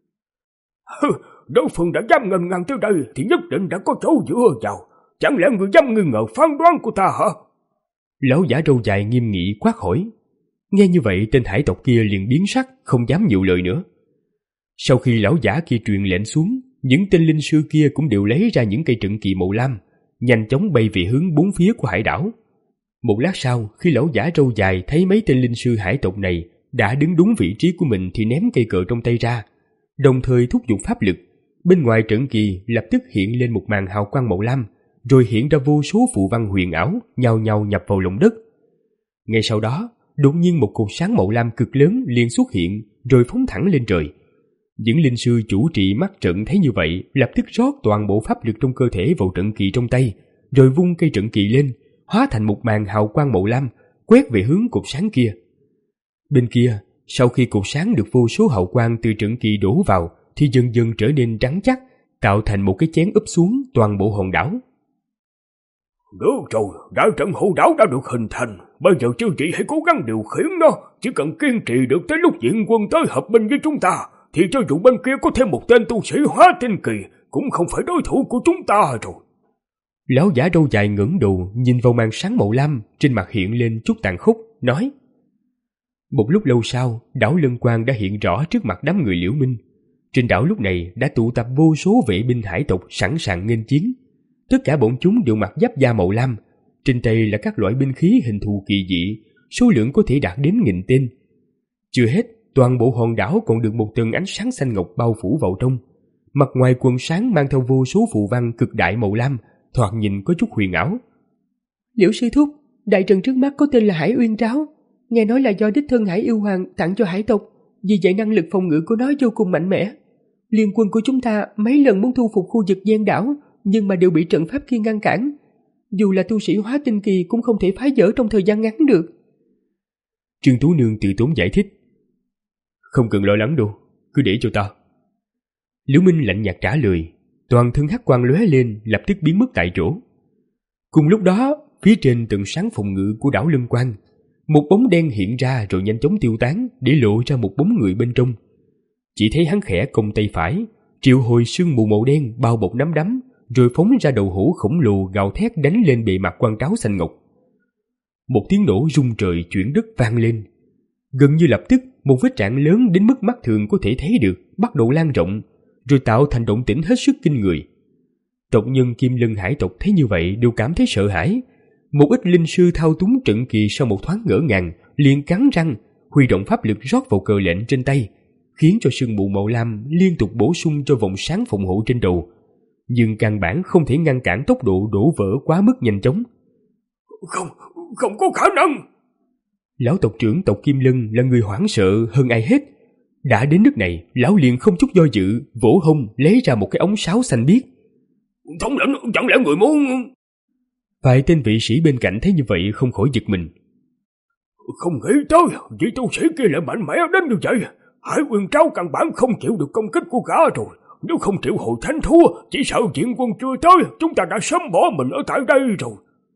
Đối phương đã dám ngần ngăn tới đây thì nhất định đã có chỗ dựa vào. Chẳng lẽ người dám nghi ngờ phán đoán của ta hả? Lão giả râu dài nghiêm nghị quát hỏi. Nghe như vậy, tên hải tộc kia liền biến sắc, không dám nhiều lời nữa. Sau khi lão giả kia truyền lệnh xuống, những tên linh sư kia cũng đều lấy ra những cây trận kỳ màu lam, nhanh chóng bay về hướng bốn phía của hải đảo. Một lát sau, khi lão giả râu dài thấy mấy tên linh sư hải tộc này đã đứng đúng vị trí của mình thì ném cây cờ trong tay ra, đồng thời thúc giục pháp lực. Bên ngoài trận kỳ lập tức hiện lên một màn hào quang màu lam, rồi hiện ra vô số phù văn huyền ảo nhao nhao nhập vào lòng đất. Ngay sau đó, đột nhiên một cột sáng màu lam cực lớn liền xuất hiện, rồi phóng thẳng lên trời. Những linh sư chủ trì mắt trận thấy như vậy, lập tức rót toàn bộ pháp lực trong cơ thể vào trận kỳ trong tay, rồi vung cây trận kỳ lên, hóa thành một màn hào quang màu lam, quét về hướng cột sáng kia. Bên kia, sau khi cột sáng được vô số hào quang từ trận kỳ đổ vào, thì dần dần trở nên trắng chắc, tạo thành một cái chén úp xuống toàn bộ hòn đảo. Được rồi, đại trận hộ đảo đã được hình thành, bây giờ chư vị hãy cố gắng điều khiển nó, chỉ cần kiên trì được tới lúc viện quân tới hợp binh với chúng ta, thì cho dù bên kia có thêm một tên tu sĩ hóa tinh kỳ, cũng không phải đối thủ của chúng ta rồi. Lão giả râu dài ngẩng đầu nhìn vào màn sáng màu lam, trên mặt hiện lên chút tàn khốc, nói. Một lúc lâu sau, đảo Lân Quang đã hiện rõ trước mặt đám người Liễu Minh. Trên đảo lúc này đã tụ tập vô số vệ binh hải tộc sẵn sàng nghênh chiến. Tất cả bọn chúng đều mặc giáp da màu lam, trên tay là các loại binh khí hình thù kỳ dị, số lượng có thể đạt đến nghìn tên. Chưa hết, toàn bộ hòn đảo còn được một tầng ánh sáng xanh ngọc bao phủ vào trong. Mặt ngoài quần sáng mang theo vô số phù văn cực đại màu lam, thoạt nhìn có chút huyền ảo. Liễu sư thúc, đại trận trước mắt có tên là Hải Uyên Tráo, nghe nói là do đích thân Hải Yêu Hoàng tặng cho hải tộc, vì vậy năng lực phòng ngự của nó vô cùng mạnh mẽ. Liên quân của chúng ta mấy lần muốn thu phục khu vực gian đảo, nhưng mà đều bị trận pháp kia ngăn cản. Dù là tu sĩ hóa tinh kỳ cũng không thể phá vỡ trong thời gian ngắn được. Trương Tú Nương tự tốn giải thích. Không cần lo lắng đâu, cứ để cho ta. Liễu Minh lạnh nhạt trả lời, toàn thân hắc quang lóe lên, lập tức biến mất tại chỗ. Cùng lúc đó, phía trên tầng sáng phòng ngự của đảo Lân Quang, một bóng đen hiện ra rồi nhanh chóng tiêu tán, để lộ ra một bóng người bên trong. Chỉ thấy hắn khẽ cong tay phải, triệu hồi sương mù màu đen bao bọc nắm đấm, rồi phóng ra đầu hổ khổng lồ gào thét đánh lên bề mặt quan tráo xanh ngọc. Một tiếng nổ rung trời chuyển đất vang lên. Gần như lập tức, một vết rạn lớn đến mức mắt thường có thể thấy được bắt đầu lan rộng, rồi tạo thành động tĩnh hết sức kinh người. Tộc nhân Kim Lân hải tộc thấy như vậy đều cảm thấy sợ hãi. Một ít linh sư thao túng trận kỳ sau một thoáng ngỡ ngàng, liền cắn răng, huy động pháp lực rót vào cờ lệnh trên tay, khiến cho sương mù màu lam liên tục bổ sung cho vòng sáng phòng hộ trên đầu, nhưng căn bản không thể ngăn cản tốc độ đổ vỡ quá mức nhanh chóng. Không, không có khả năng. Lão tộc trưởng tộc Kim Lân là người hoảng sợ hơn ai hết. Đã đến nước này, lão liền không chút do dự, vỗ hông lấy ra một cái ống sáo xanh biếc. Thống lĩnh, chẳng lẽ người muốn... Vài tên vị sĩ bên cạnh thấy như vậy không khỏi giật mình. Không nghĩ tới, vị tu sĩ kia lại mạnh mẽ đến như vậy. Hải Uyên Tráo căn bản không chịu được công kích của gã rồi. Nếu không triệu hồi thánh thua, chỉ sợ viện quân chưa tới, chúng ta đã sớm bỏ mình ở tại đây rồi.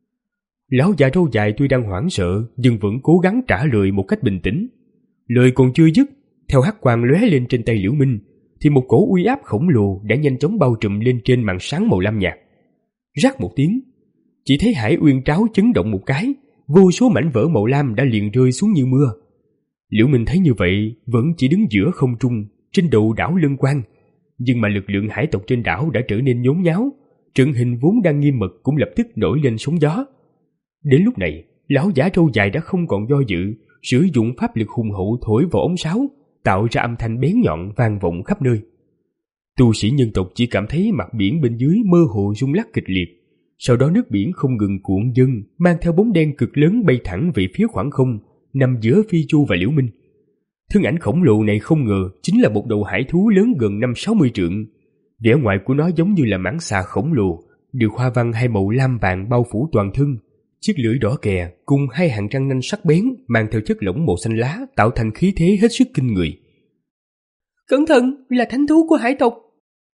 Lão già râu dài tuy đang hoảng sợ, nhưng vẫn cố gắng trả lời một cách bình tĩnh. Lời còn chưa dứt, theo hắc quang lóe lên trên tay Liễu Minh, thì một cổ uy áp khổng lồ đã nhanh chóng bao trùm lên trên màn sáng màu lam nhạt. Rắc một tiếng, chỉ thấy Hải Uyên Tráo chấn động một cái, vô số mảnh vỡ màu lam đã liền rơi xuống như mưa. Liễu Minh thấy như vậy, vẫn chỉ đứng giữa không trung, trên đầu đảo Lân Quang, nhưng mà lực lượng hải tộc trên đảo đã trở nên nhốn nháo, trận hình vốn đang nghiêm mật cũng lập tức nổi lên sóng gió. Đến lúc này, lão giả râu dài đã không còn do dự, sử dụng pháp lực hùng hậu thổi vào ống sáo, tạo ra âm thanh bén nhọn vang vọng khắp nơi. Tu sĩ nhân tộc chỉ cảm thấy mặt biển bên dưới mơ hồ rung lắc kịch liệt, sau đó nước biển không ngừng cuộn dâng, mang theo bóng đen cực lớn bay thẳng về phía khoảng không, nằm giữa Phi Chu và Liễu Minh. Thân ảnh khổng lồ này không ngờ chính là một đầu hải thú lớn gần năm sáu mươi trượng. Vẻ ngoài của nó giống như là mãng xà khổng lồ, được hoa văn hai màu lam vàng bao phủ toàn thân. Chiếc lưỡi đỏ kè cùng hai hàng răng nanh sắc bén mang theo chất lỏng màu xanh lá tạo thành khí thế hết sức kinh người. Cẩn thận, là thánh thú của hải tộc.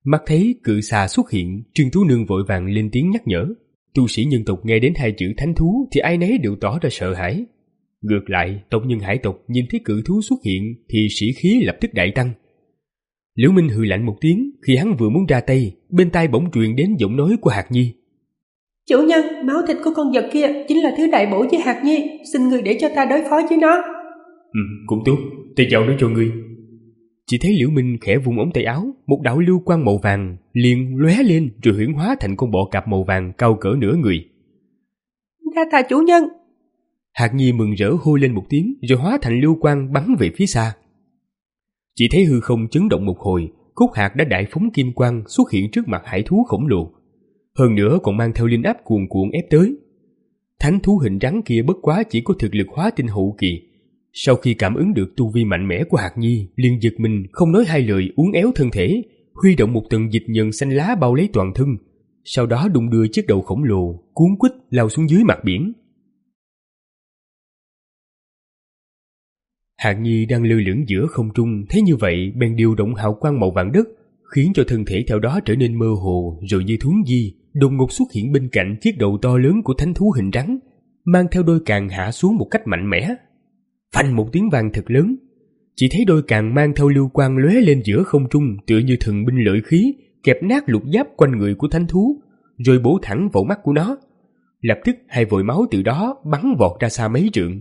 Mắt thấy cự xà xuất hiện, Trương Tú Nương vội vàng lên tiếng nhắc nhở. Tu sĩ nhân tộc nghe đến hai chữ thánh thú thì ai nấy đều tỏ ra sợ hãi. Ngược lại, tộc nhân hải tộc nhìn thấy cự thú xuất hiện thì sĩ khí lập tức đại tăng. Liễu Minh hừ lạnh một tiếng, khi hắn vừa muốn ra tay, bên tai bỗng truyền đến giọng nói của Hạc Nhi. Chủ nhân, máu thịt của con vật kia chính là thứ đại bổ với Hạc Nhi, xin người để cho ta đối phó với nó. Ừ, cũng tốt, ta giao nó cho ngươi. Chỉ thấy Liễu Minh khẽ vung ống tay áo, một đạo lưu quang màu vàng liền lóe lên rồi huyễn hóa thành con bọ cạp màu vàng cao cỡ nửa người. Đa tạ chủ nhân. Hạc Nhi mừng rỡ hô lên một tiếng rồi hóa thành lưu quang bắn về phía xa. Chỉ thấy hư không chấn động một hồi, Cốt Hạc đã đại phóng kim quang xuất hiện trước mặt hải thú khổng lồ. Hơn nữa còn mang theo linh áp cuồn cuộn ép tới. Thánh thú hình rắn kia bất quá chỉ có thực lực hóa tinh hậu kỳ. Sau khi cảm ứng được tu vi mạnh mẽ của Hạc Nhi, liền giật mình không nói hai lời uốn éo thân thể, huy động một tầng dịch nhờn xanh lá bao lấy toàn thân, sau đó đung đưa chiếc đầu khổng lồ cuốn quýt lao xuống dưới mặt biển. Hạc Nhi đang lơ lửng giữa không trung, thấy như vậy bèn điều động hào quang màu vàng đất, khiến cho thân thể theo đó trở nên mơ hồ, rồi như thuấn di, đột ngột xuất hiện bên cạnh chiếc đầu to lớn của thánh thú hình rắn, mang theo đôi càng hạ xuống một cách mạnh mẽ. Phanh một tiếng vang thật lớn, chỉ thấy đôi càng mang theo lưu quang lóe lên giữa không trung tựa như thần binh lợi khí, kẹp nát lục giáp quanh người của thánh thú, rồi bổ thẳng vào mắt của nó. Lập tức hai vòi máu từ đó bắn vọt ra xa mấy trượng.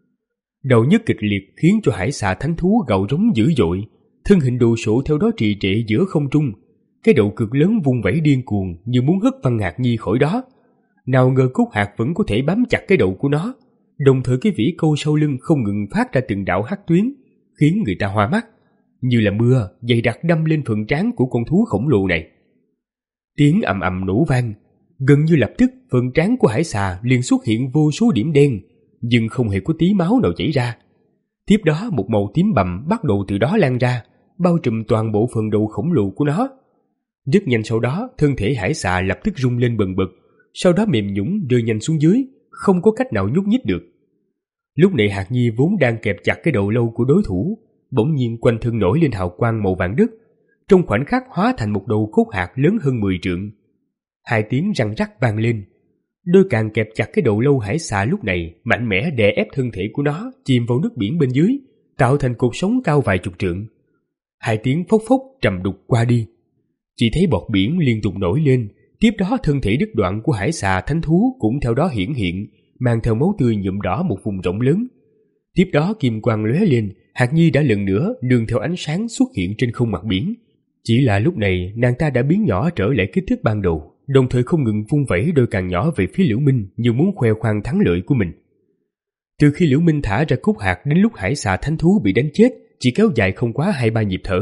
Đầu nhức kịch liệt khiến cho hải xà thánh thú gào rống dữ dội, thân hình đồ sộ theo đó trì trệ giữa không trung, cái đầu cực lớn vung vẩy điên cuồng như muốn hất Văn Hạc Nhi khỏi đó. Nào ngờ Cốt Hạc vẫn có thể bám chặt cái đầu của nó, đồng thời cái vĩ câu sau lưng không ngừng phát ra từng đạo hắc tuyến, khiến người ta hoa mắt, như là mưa dày đặc đâm lên phần trán của con thú khổng lồ này. Tiếng ầm ầm nổ vang, gần như lập tức phần trán của hải xà liền xuất hiện vô số điểm đen, nhưng không hề có tí máu nào chảy ra. Tiếp đó một màu tím bầm bắt đầu từ đó lan ra, bao trùm toàn bộ phần đầu khổng lồ của nó. Rất nhanh sau đó, thân thể hải xà lập tức rung lên bần bật, sau đó mềm nhũn rơi nhanh xuống dưới, không có cách nào nhúc nhích được. Lúc này Hạc Nhi vốn đang kẹp chặt cái đầu lâu của đối thủ, bỗng nhiên quanh thân nổi lên hào quang màu vàng đất, trong khoảnh khắc hóa thành một đầu cốt hạc lớn hơn mười trượng. Hai tiếng răng rắc vang lên, đôi càng kẹp chặt cái đầu lâu hải xà lúc này mạnh mẽ đè ép thân thể của nó chìm vào nước biển bên dưới, tạo thành cột sống cao vài chục trượng. Hai tiếng phốc phốc trầm đục qua đi, chỉ thấy bọt biển liên tục nổi lên. Tiếp đó thân thể đứt đoạn của hải xà thánh thú cũng theo đó hiển hiện, mang theo máu tươi nhuộm đỏ một vùng rộng lớn. Tiếp đó kim quang lóe lên, Hạc Nhi đã lần nữa nương theo ánh sáng xuất hiện trên không mặt biển. Chỉ là lúc này nàng ta đã biến nhỏ trở lại kích thước ban đầu, đồng thời không ngừng vung vẩy đôi càng nhỏ về phía Liễu Minh như muốn khoe khoang thắng lợi của mình. Từ khi Liễu Minh thả ra cốt hạc đến lúc hải xà thánh thú bị đánh chết chỉ kéo dài không quá hai ba nhịp thở.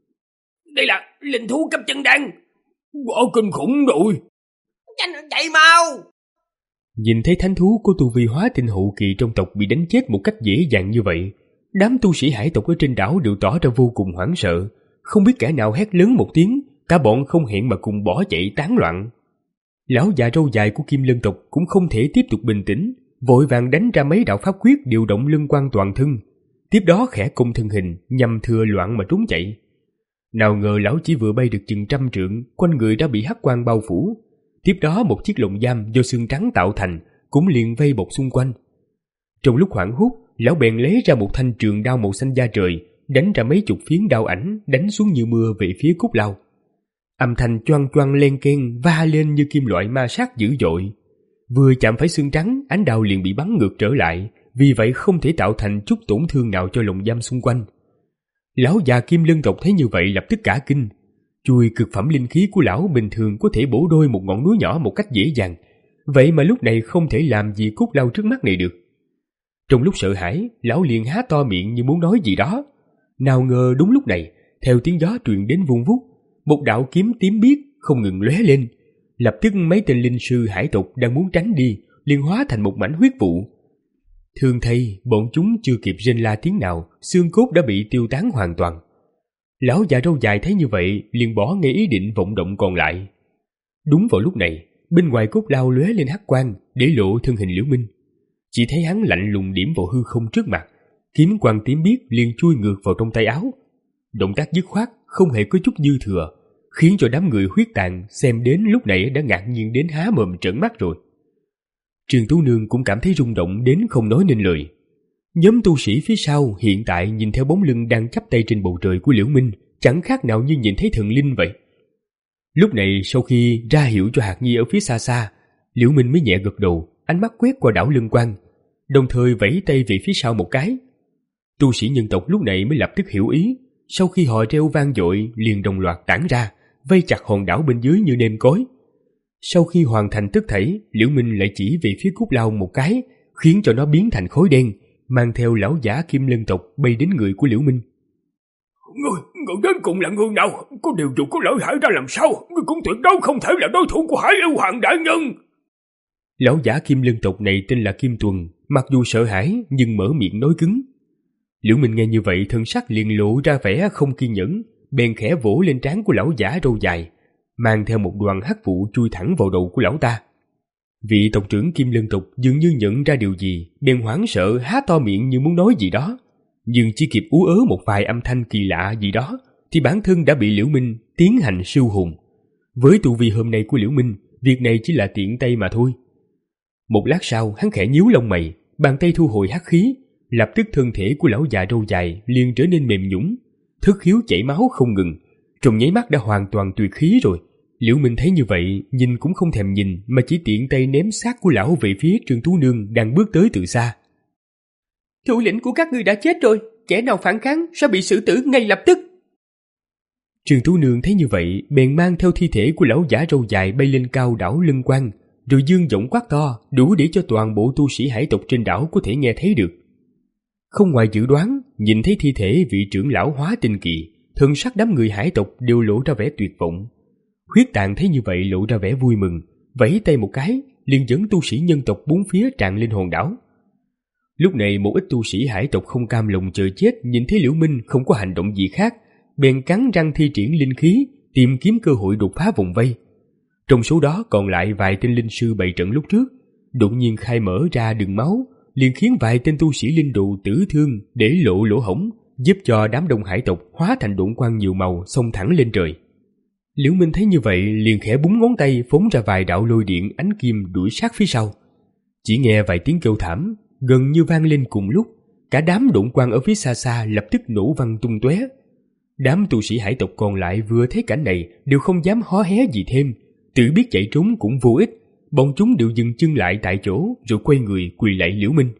Đây là linh thú cấp chân đan, quá kinh khủng rồi, nhanh chạy mau. Nhìn thấy thánh thú của tu vi hóa tinh hậu kỳ trong tộc bị đánh chết một cách dễ dàng như vậy, đám tu sĩ hải tộc ở trên đảo đều tỏ ra vô cùng hoảng sợ, không biết kẻ nào hét lớn một tiếng, cả bọn không hẹn mà cùng bỏ chạy tán loạn. Lão già râu dài của Kim Lân tộc cũng không thể tiếp tục bình tĩnh, vội vàng đánh ra mấy đạo pháp quyết điều động lân quang toàn thân, tiếp đó khẽ cung thân hình nhằm thừa loạn mà trốn chạy. Nào ngờ lão chỉ vừa bay được chừng trăm trượng, quanh người đã bị hắc quang bao phủ. Tiếp đó một chiếc lồng giam do xương trắng tạo thành cũng liền vây bọc xung quanh. Trong lúc hoảng hốt, lão bèn lấy ra một thanh trường đao màu xanh da trời, đánh ra mấy chục phiến đao ảnh đánh xuống như mưa về phía Cốt Lao. Âm thanh choang choang len keng va lên như kim loại ma sát dữ dội. Vừa chạm phải xương trắng, ánh đao liền bị bắn ngược trở lại, vì vậy không thể tạo thành chút tổn thương nào cho lồng giam xung quanh. Lão già Kim Lân tộc thấy như vậy lập tức cả kinh. Chui cực phẩm linh khí của lão bình thường có thể bổ đôi một ngọn núi nhỏ một cách dễ dàng, vậy mà lúc này không thể làm gì Cốt Lao trước mắt này được. Trong lúc sợ hãi, lão liền há to miệng như muốn nói gì đó. Nào ngờ đúng lúc này, theo tiếng gió truyền đến vun vút, một đạo kiếm tím biếc không ngừng lóe lên. Lập tức mấy tên linh sư hải tộc đang muốn tránh đi liền hóa thành một mảnh huyết vụ. Thường thay, bọn chúng chưa kịp rên la tiếng nào, xương cốt đã bị tiêu tán hoàn toàn. Lão già râu dài thấy như vậy liền bỏ ngay ý định vọng động còn lại. Đúng vào lúc này, bên ngoài Cốt Lao lóe lên hắc quang để lộ thân hình Liễu Minh. Chỉ thấy hắn lạnh lùng điểm vào hư không trước mặt, kiếm quang tím biếc liền chui ngược vào trong tay áo. Động tác dứt khoát, không hề có chút dư thừa, khiến cho đám người Huyết Tàn xem đến lúc này đã ngạc nhiên đến há mồm trợn mắt rồi. Trương Tú Nương cũng cảm thấy rung động đến không nói nên lời. Nhóm tu sĩ phía sau hiện tại nhìn theo bóng lưng đang chắp tay trên bầu trời của Liễu Minh, chẳng khác nào như nhìn thấy thần linh vậy. Lúc này sau khi ra hiệu cho Hạc Nhi ở phía xa xa, Liễu Minh mới nhẹ gật đầu, ánh mắt quét qua đảo Lân Quang, đồng thời vẫy tay về phía sau một cái. Tu sĩ nhân tộc lúc này mới lập tức hiểu ý, sau khi họ reo vang dội liền đồng loạt tản ra, vây chặt hòn đảo bên dưới như nêm cối. Sau khi hoàn thành tất thảy, Liễu Minh lại chỉ về phía Cút Lao một cái, khiến cho nó biến thành khối đen, mang theo lão giả Kim Lân tộc bay đến người của Liễu Minh. Người, người đến cùng là người nào? Có điều dù có lợi hại ra làm sao, người cũng tuyệt đối không thể là đối thủ của Hải Yêu Hoàng đại nhân. Lão giả Kim Lân tộc này tên là Kim Tuần, mặc dù sợ hãi nhưng mở miệng nói cứng. Liễu Minh nghe như vậy thân sắc liền lộ ra vẻ không kiên nhẫn, bèn khẽ vỗ lên trán của lão giả râu dài, mang theo một đoàn hắc vụ chui thẳng vào đầu của lão ta. Vị tộc trưởng Kim Lân tộc dường như nhận ra điều gì, bèn hoảng sợ há to miệng như muốn nói gì đó, nhưng chỉ kịp ú ớ một vài âm thanh kỳ lạ gì đó thì bản thân đã bị Liễu Minh tiến hành siêu hồn. Với tu vi hôm nay của Liễu Minh, việc này chỉ là tiện tay mà thôi. Một lát sau, hắn khẽ nhíu lông mày, bàn tay thu hồi hắc khí, lập tức thân thể của lão già râu dài liền trở nên mềm nhũn, thất khiếu chảy máu không ngừng, trong nháy mắt đã hoàn toàn tuyệt khí rồi. Liễu Minh thấy như vậy, nhìn cũng không thèm nhìn mà chỉ tiện tay ném xác của lão về phía Trương Tú Nương đang bước tới từ xa. Thủ lĩnh của các ngươi đã chết rồi, kẻ nào phản kháng sẽ bị xử tử ngay lập tức. Trương Tú Nương thấy như vậy, bèn mang theo thi thể của lão giả râu dài bay lên cao đảo Lân Quang, rồi dương giọng quát to, đủ để cho toàn bộ tu sĩ hải tộc trên đảo có thể nghe thấy được. Không ngoài dự đoán, nhìn thấy thi thể vị trưởng lão Hóa Tinh Kỳ, thân sắc đám người hải tộc đều lộ ra vẻ tuyệt vọng. Huyết Tàn thấy như vậy lộ ra vẻ vui mừng, vẫy tay một cái, liền dẫn tu sĩ nhân tộc bốn phía tràn lên hòn đảo. Lúc này một ít tu sĩ hải tộc không cam lòng chờ chết nhìn thấy Liễu Minh không có hành động gì khác, bèn cắn răng thi triển linh khí, tìm kiếm cơ hội đột phá vùng vây. Trong số đó còn lại vài tên linh sư bày trận lúc trước, đột nhiên khai mở ra đường máu, liền khiến vài tên tu sĩ linh đồ tử thương để lộ lỗ hổng, giúp cho đám đông hải tộc hóa thành độn quang nhiều màu xông thẳng lên trời. Liễu Minh thấy như vậy liền khẽ búng ngón tay phóng ra vài đạo lôi điện ánh kim đuổi sát phía sau. Chỉ nghe vài tiếng kêu thảm gần như vang lên cùng lúc, cả đám độn quang ở phía xa xa lập tức nổ văng tung tóe. Đám tu sĩ hải tộc còn lại vừa thấy cảnh này đều không dám hó hé gì thêm, tự biết chạy trốn cũng vô ích, bọn chúng đều dừng chân lại tại chỗ rồi quay người quỳ lạy Liễu Minh.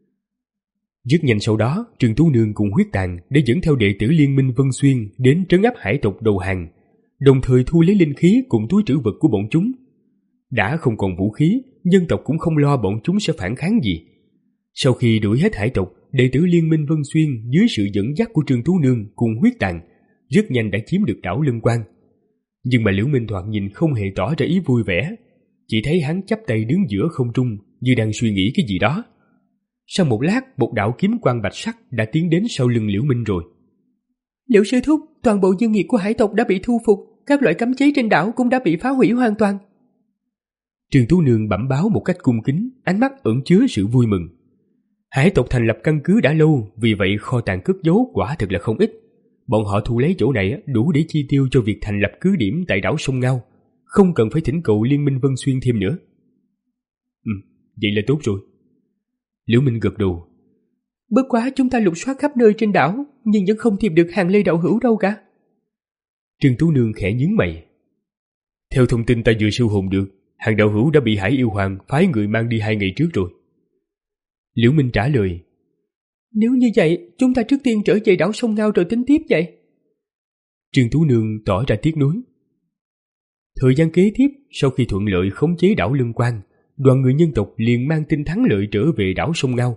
Rất nhanh sau đó, Trương Tú Nương cùng Huyết Tàn đã dẫn theo đệ tử Liên Minh Vân Xuyên đến trấn áp hải tộc đầu hàng, đồng thời thu lấy linh khí cùng túi trữ vật của bọn chúng. Đã không còn vũ khí, dân tộc cũng không lo bọn chúng sẽ phản kháng gì. Sau khi đuổi hết hải tộc, đệ tử Liên Minh Vân Xuyên dưới sự dẫn dắt của Trương Tú Nương cùng Huyết Tàn rất nhanh đã chiếm được đảo Lân Quang. Nhưng mà Liễu Minh thoạt nhìn không hề tỏ ra ý vui vẻ, chỉ thấy hắn chắp tay đứng giữa không trung như đang suy nghĩ cái gì đó. Sau một lát, một đạo kiếm quang bạch sắc đã tiến đến sau lưng Liễu Minh rồi. Liễu sư thúc, toàn bộ dương nghiệp của hải tộc đã bị thu phục, các loại cấm chế trên đảo cũng đã bị phá hủy hoàn toàn. Trương Tú Nương bẩm báo một cách cung kính, ánh mắt ẩn chứa sự vui mừng. Hải tộc thành lập căn cứ đã lâu, vì vậy kho tàng cất giấu quả thực là không ít. Bọn họ thu lấy chỗ này đủ để chi tiêu cho việc thành lập cứ điểm tại đảo Sông Ngao, không cần phải thỉnh cầu Liên Minh Vân Xuyên thêm nữa. Ừ, vậy là tốt rồi. Liễu Minh gật đầu. Bất quá chúng ta lục soát khắp nơi trên đảo, nhưng vẫn không tìm được hàng Lê đạo hữu đâu cả. Trương Tú Nương khẽ nhướng mày. Theo thông tin ta vừa siêu hồn được, hàng đạo hữu đã bị Hải Yêu Hoàng phái người mang đi hai ngày trước rồi. Liễu Minh trả lời. Nếu như vậy, chúng ta trước tiên trở về đảo Sông Ngao rồi tính tiếp vậy. Trương Tú Nương tỏ ra tiếc nuối. Thời gian kế tiếp, sau khi thuận lợi khống chế đảo Lân Quang, đoàn người nhân tộc liền mang tin thắng lợi trở về đảo Sông Ngao.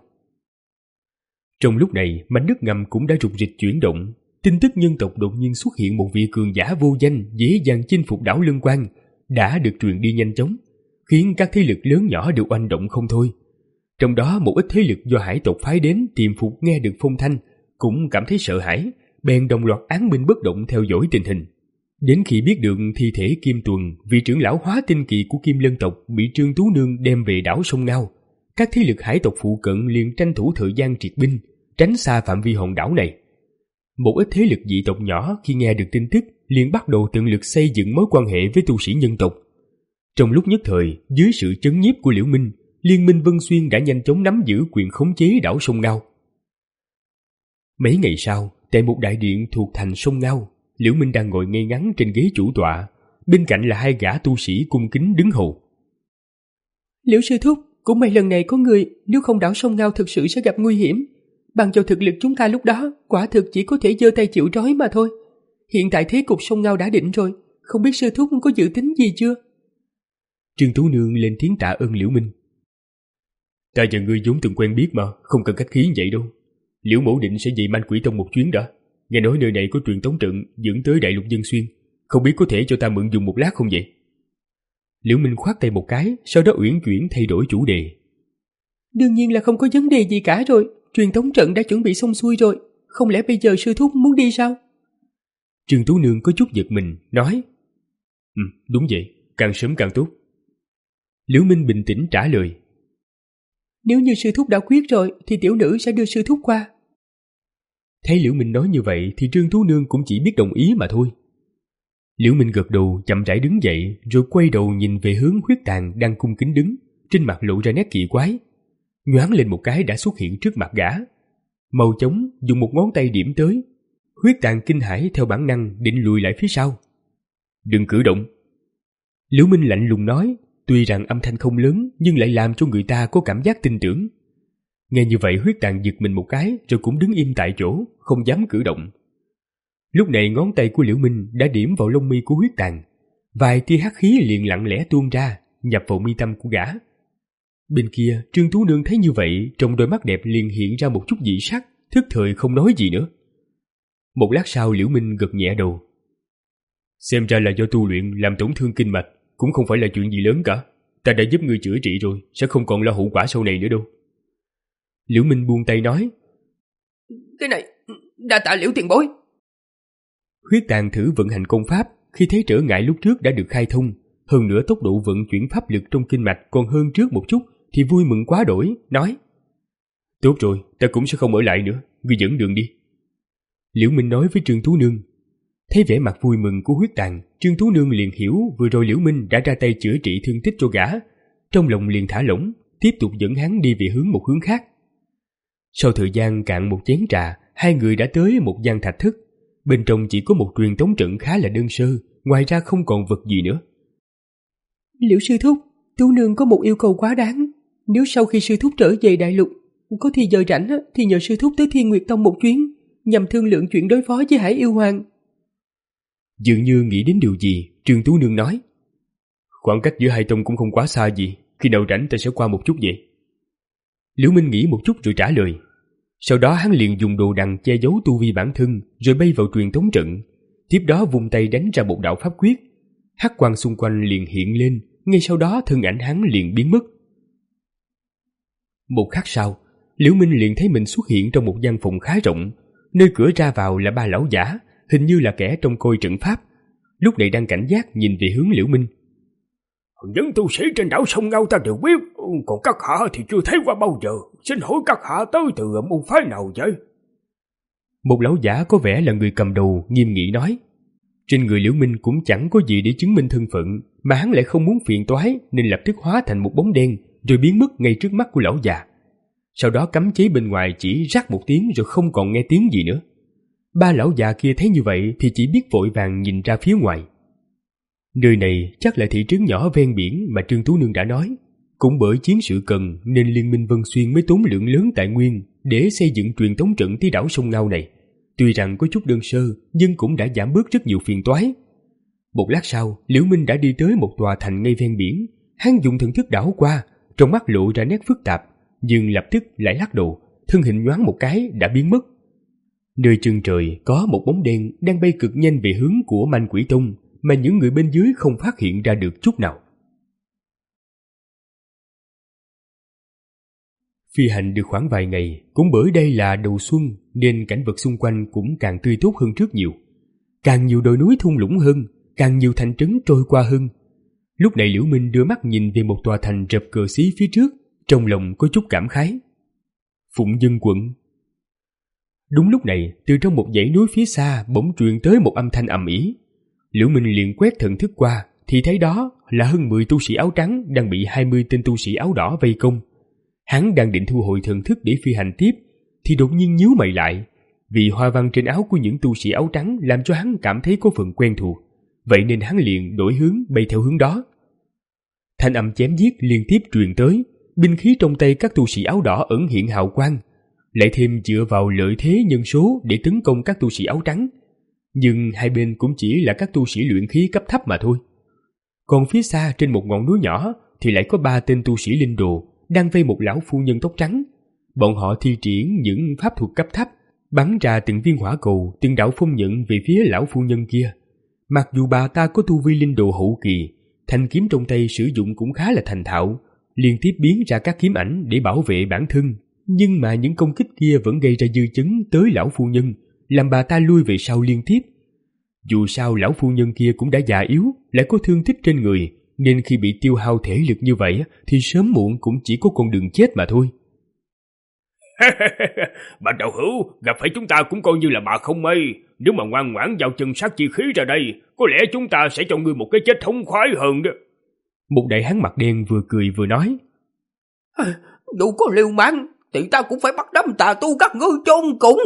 Trong lúc này, mảnh đất ngầm cũng đã rục rịch chuyển động. Tin tức nhân tộc đột nhiên xuất hiện một vị cường giả vô danh dễ dàng chinh phục đảo Lân Quang đã được truyền đi nhanh chóng, khiến các thế lực lớn nhỏ đều oanh động không thôi. Trong đó một ít thế lực do hải tộc phái đến tìm phục nghe được phong thanh cũng cảm thấy sợ hãi, bèn đồng loạt án binh bất động theo dõi tình hình. Đến khi biết được thi thể Kim Tuần, vị trưởng lão Hóa Tinh Kỳ của Kim Lân tộc bị Trương Tú Nương đem về đảo Sông Ngao, các thế lực hải tộc phụ cận liền tranh thủ thời gian triệt binh, tránh xa phạm vi hòn đảo này. Một ít thế lực dị tộc nhỏ khi nghe được tin tức liền bắt đầu tận lực xây dựng mối quan hệ với tu sĩ nhân tộc. Trong lúc nhất thời, dưới sự trấn nhiếp của Liễu Minh, Liên minh Vân Xuyên đã nhanh chóng nắm giữ quyền khống chế đảo Sông Ngao. Mấy ngày sau, tại một đại điện thuộc thành Sông Ngao, Liễu Minh đang ngồi ngay ngắn trên ghế chủ tọa, bên cạnh là hai gã tu sĩ cung kính đứng hầu. Liễu sư thúc, cũng may lần này có người, nếu không đảo Sông Ngao thực sự sẽ gặp nguy hiểm. Bằng cho thực lực chúng ta lúc đó, quả thực chỉ có thể giơ tay chịu trói mà thôi. Hiện tại thế cục Sông Ngao đã định rồi, không biết sư thúc có dự tính gì chưa? Trương Tú Nương lên tiếng tạ ơn Liễu Minh. Ta và ngươi vốn từng quen biết mà, không cần khách khí vậy đâu. Liễu mẫu định sẽ về Man Quỷ Tông một chuyến đã. Nghe nói nơi này có truyền tống trận dẫn tới Đại Lục Vân Xuyên, không biết có thể cho ta mượn dùng một lát không vậy? Liễu Minh khoát tay một cái, sau đó uyển chuyển thay đổi chủ đề. Đương nhiên là không có vấn đề gì cả rồi, truyền tống trận đã chuẩn bị xong xuôi rồi, không lẽ bây giờ sư thúc muốn đi sao? Trương Tú Nương có chút giật mình, nói. Ừ, đúng vậy, càng sớm càng tốt. Liễu Minh bình tĩnh trả lời. Nếu như sư thúc đã quyết rồi thì tiểu nữ sẽ đưa sư thúc qua. Thấy Liễu Minh nói như vậy thì Trương Tú Nương cũng chỉ biết đồng ý mà thôi. Liễu Minh gật đầu chậm rãi đứng dậy rồi quay đầu nhìn về hướng Huyết Tàn đang cung kính đứng, trên mặt lộ ra nét kỳ quái. Nhoáng lên một cái đã xuất hiện trước mặt gã. Mau chóng dùng một ngón tay điểm tới. Huyết Tàn kinh hãi theo bản năng định lùi lại phía sau. Đừng cử động. Liễu Minh lạnh lùng nói, tuy rằng âm thanh không lớn nhưng lại làm cho người ta có cảm giác tin tưởng. Nghe như vậy Huyết Tàn giật mình một cái rồi cũng đứng im tại chỗ, không dám cử động. Lúc này ngón tay của Liễu Minh đã điểm vào lông mi của Huyết Tàn. Vài tia hắc khí liền lặng lẽ tuôn ra, nhập vào mi tâm của gã. Bên kia Trương Tú Nương thấy như vậy, trong đôi mắt đẹp liền hiện ra một chút dị sắc, thức thời không nói gì nữa. Một lát sau Liễu Minh gật nhẹ đầu. Xem ra là do tu luyện làm tổn thương kinh mạch, cũng không phải là chuyện gì lớn cả. Ta đã giúp ngươi chữa trị rồi, sẽ không còn lo hậu quả sau này nữa đâu. Liễu Minh buông tay nói. Cái này, đa tạ Liễu tiền bối. Huyết Tàn thử vận hành công pháp, khi thấy trở ngại lúc trước đã được khai thông, hơn nữa tốc độ vận chuyển pháp lực trong kinh mạch còn hơn trước một chút, thì vui mừng quá đổi, nói. Tốt rồi, ta cũng sẽ không ở lại nữa, ngươi dẫn đường đi. Liễu Minh nói với Trương Tú Nương. Thấy vẻ mặt vui mừng của Huyết Tàn, Trương Tú Nương liền hiểu vừa rồi Liễu Minh đã ra tay chữa trị thương tích cho gã, trong lòng liền thả lỏng, tiếp tục dẫn hắn đi về hướng một hướng khác. Sau thời gian cạn một chén trà, hai người đã tới một gian thạch thất. Bên trong chỉ có một truyền tống trận khá là đơn sơ, ngoài ra không còn vật gì nữa. Liễu sư thúc, Tú Nương có một yêu cầu quá đáng. Nếu sau khi sư thúc trở về đại lục, có thì giờ rảnh thì nhờ sư thúc tới Thiên Nguyệt Tông một chuyến, nhằm thương lượng chuyện đối phó với Hải Yêu Hoàng. Dường như nghĩ đến điều gì, Trương Tú Nương nói. Khoảng cách giữa hai tông cũng không quá xa gì, khi nào rảnh ta sẽ qua một chút vậy. Liễu Minh nghĩ một chút rồi trả lời. Sau đó hắn liền dùng đồ đằng che giấu tu vi bản thân, rồi bay vào truyền tống trận. Tiếp đó vung tay đánh ra một đạo pháp quyết. Hắc quang xung quanh liền hiện lên, ngay sau đó thân ảnh hắn liền biến mất. Một khắc sau, Liễu Minh liền thấy mình xuất hiện trong một gian phòng khá rộng, nơi cửa ra vào là ba lão giả, hình như là kẻ trông coi trận pháp, lúc này đang cảnh giác nhìn về hướng Liễu Minh. Những tu sĩ trên đảo Sông Ngao ta đều biết, còn các hạ thì chưa thấy qua bao giờ. Xin hỏi các hạ tới từ môn phái nào vậy? Một lão giả có vẻ là người cầm đầu nghiêm nghị nói. Trên người Liễu Minh cũng chẳng có gì để chứng minh thân phận, mà hắn lại không muốn phiền toái nên lập tức hóa thành một bóng đen rồi biến mất ngay trước mắt của lão già. Sau đó cấm chế bên ngoài chỉ rắc một tiếng rồi không còn nghe tiếng gì nữa. Ba lão già kia thấy như vậy thì chỉ biết vội vàng nhìn ra phía ngoài. Nơi này chắc là thị trấn nhỏ ven biển mà Trương Tú Nương đã nói. Cũng bởi chiến sự cần nên Liên minh Vân Xuyên mới tốn lượng lớn tài nguyên để xây dựng truyền tống trận tới đảo Sông Ngao này. Tuy rằng có chút đơn sơ nhưng cũng đã giảm bớt rất nhiều phiền toái. Một lát sau, Liễu Minh đã đi tới một tòa thành ngay ven biển. Hắn dùng thần thức đảo qua, trong mắt lộ ra nét phức tạp, nhưng lập tức lại lắc đầu, thân hình nhoáng một cái đã biến mất. Nơi chân trời có một bóng đen đang bay cực nhanh về hướng của Man Quỷ Tông, mà những người bên dưới không phát hiện ra được chút nào. Phi hành được khoảng vài ngày, cũng bởi đây là đầu xuân nên cảnh vật xung quanh cũng càng tươi tốt hơn trước nhiều. Càng nhiều đồi núi thung lũng hơn, càng nhiều thành trấn trôi qua hơn. Lúc này Liễu Minh đưa mắt nhìn về một tòa thành rập cờ xí phía trước, trong lòng có chút cảm khái. Phụng Dân quận. Đúng lúc này, từ trong một dãy núi phía xa bỗng truyền tới một âm thanh ầm ĩ. Liễu Minh liền quét thần thức qua thì thấy đó là hơn mười tu sĩ áo trắng đang bị hai mươi tên tu sĩ áo đỏ vây công. Hắn đang định thu hồi thần thức để phi hành tiếp thì đột nhiên nhíu mày lại, vì hoa văn trên áo của những tu sĩ áo trắng làm cho hắn cảm thấy có phần quen thuộc, vậy nên hắn liền đổi hướng bay theo hướng đó. Thanh âm chém giết liên tiếp truyền tới, binh khí trong tay các tu sĩ áo đỏ ẩn hiện hào quang, lại thêm dựa vào lợi thế nhân số để tấn công các tu sĩ áo trắng, nhưng hai bên cũng chỉ là các tu sĩ luyện khí cấp thấp mà thôi. Còn phía xa trên một ngọn núi nhỏ thì lại có ba tên tu sĩ linh đồ đang vây một lão phu nhân tóc trắng. Bọn họ thi triển những pháp thuật cấp thấp, bắn ra từng viên hỏa cầu, từng đạo phong nhận về phía lão phu nhân kia. Mặc dù bà ta có tu vi linh đồ hậu kỳ, thanh kiếm trong tay sử dụng cũng khá là thành thạo, liên tiếp biến ra các kiếm ảnh để bảo vệ bản thân, nhưng mà những công kích kia vẫn gây ra dư chấn tới lão phu nhân, làm bà ta lui về sau liên tiếp. Dù sao lão phu nhân kia cũng đã già yếu, lại có thương tích trên người, nên khi bị tiêu hao thể lực như vậy thì sớm muộn cũng chỉ có con đường chết mà thôi. Bạch đạo hữu, gặp phải chúng ta cũng coi như là bà không may. Nếu mà ngoan ngoãn giao chân sát chi khí ra đây, có lẽ chúng ta sẽ cho ngươi một cái chết thống khoái hơn đó. Một đại hán mặt đen vừa cười vừa nói. À, dù có liều mạng thì ta cũng phải bắt đám tà tu các ngươi chôn cùng.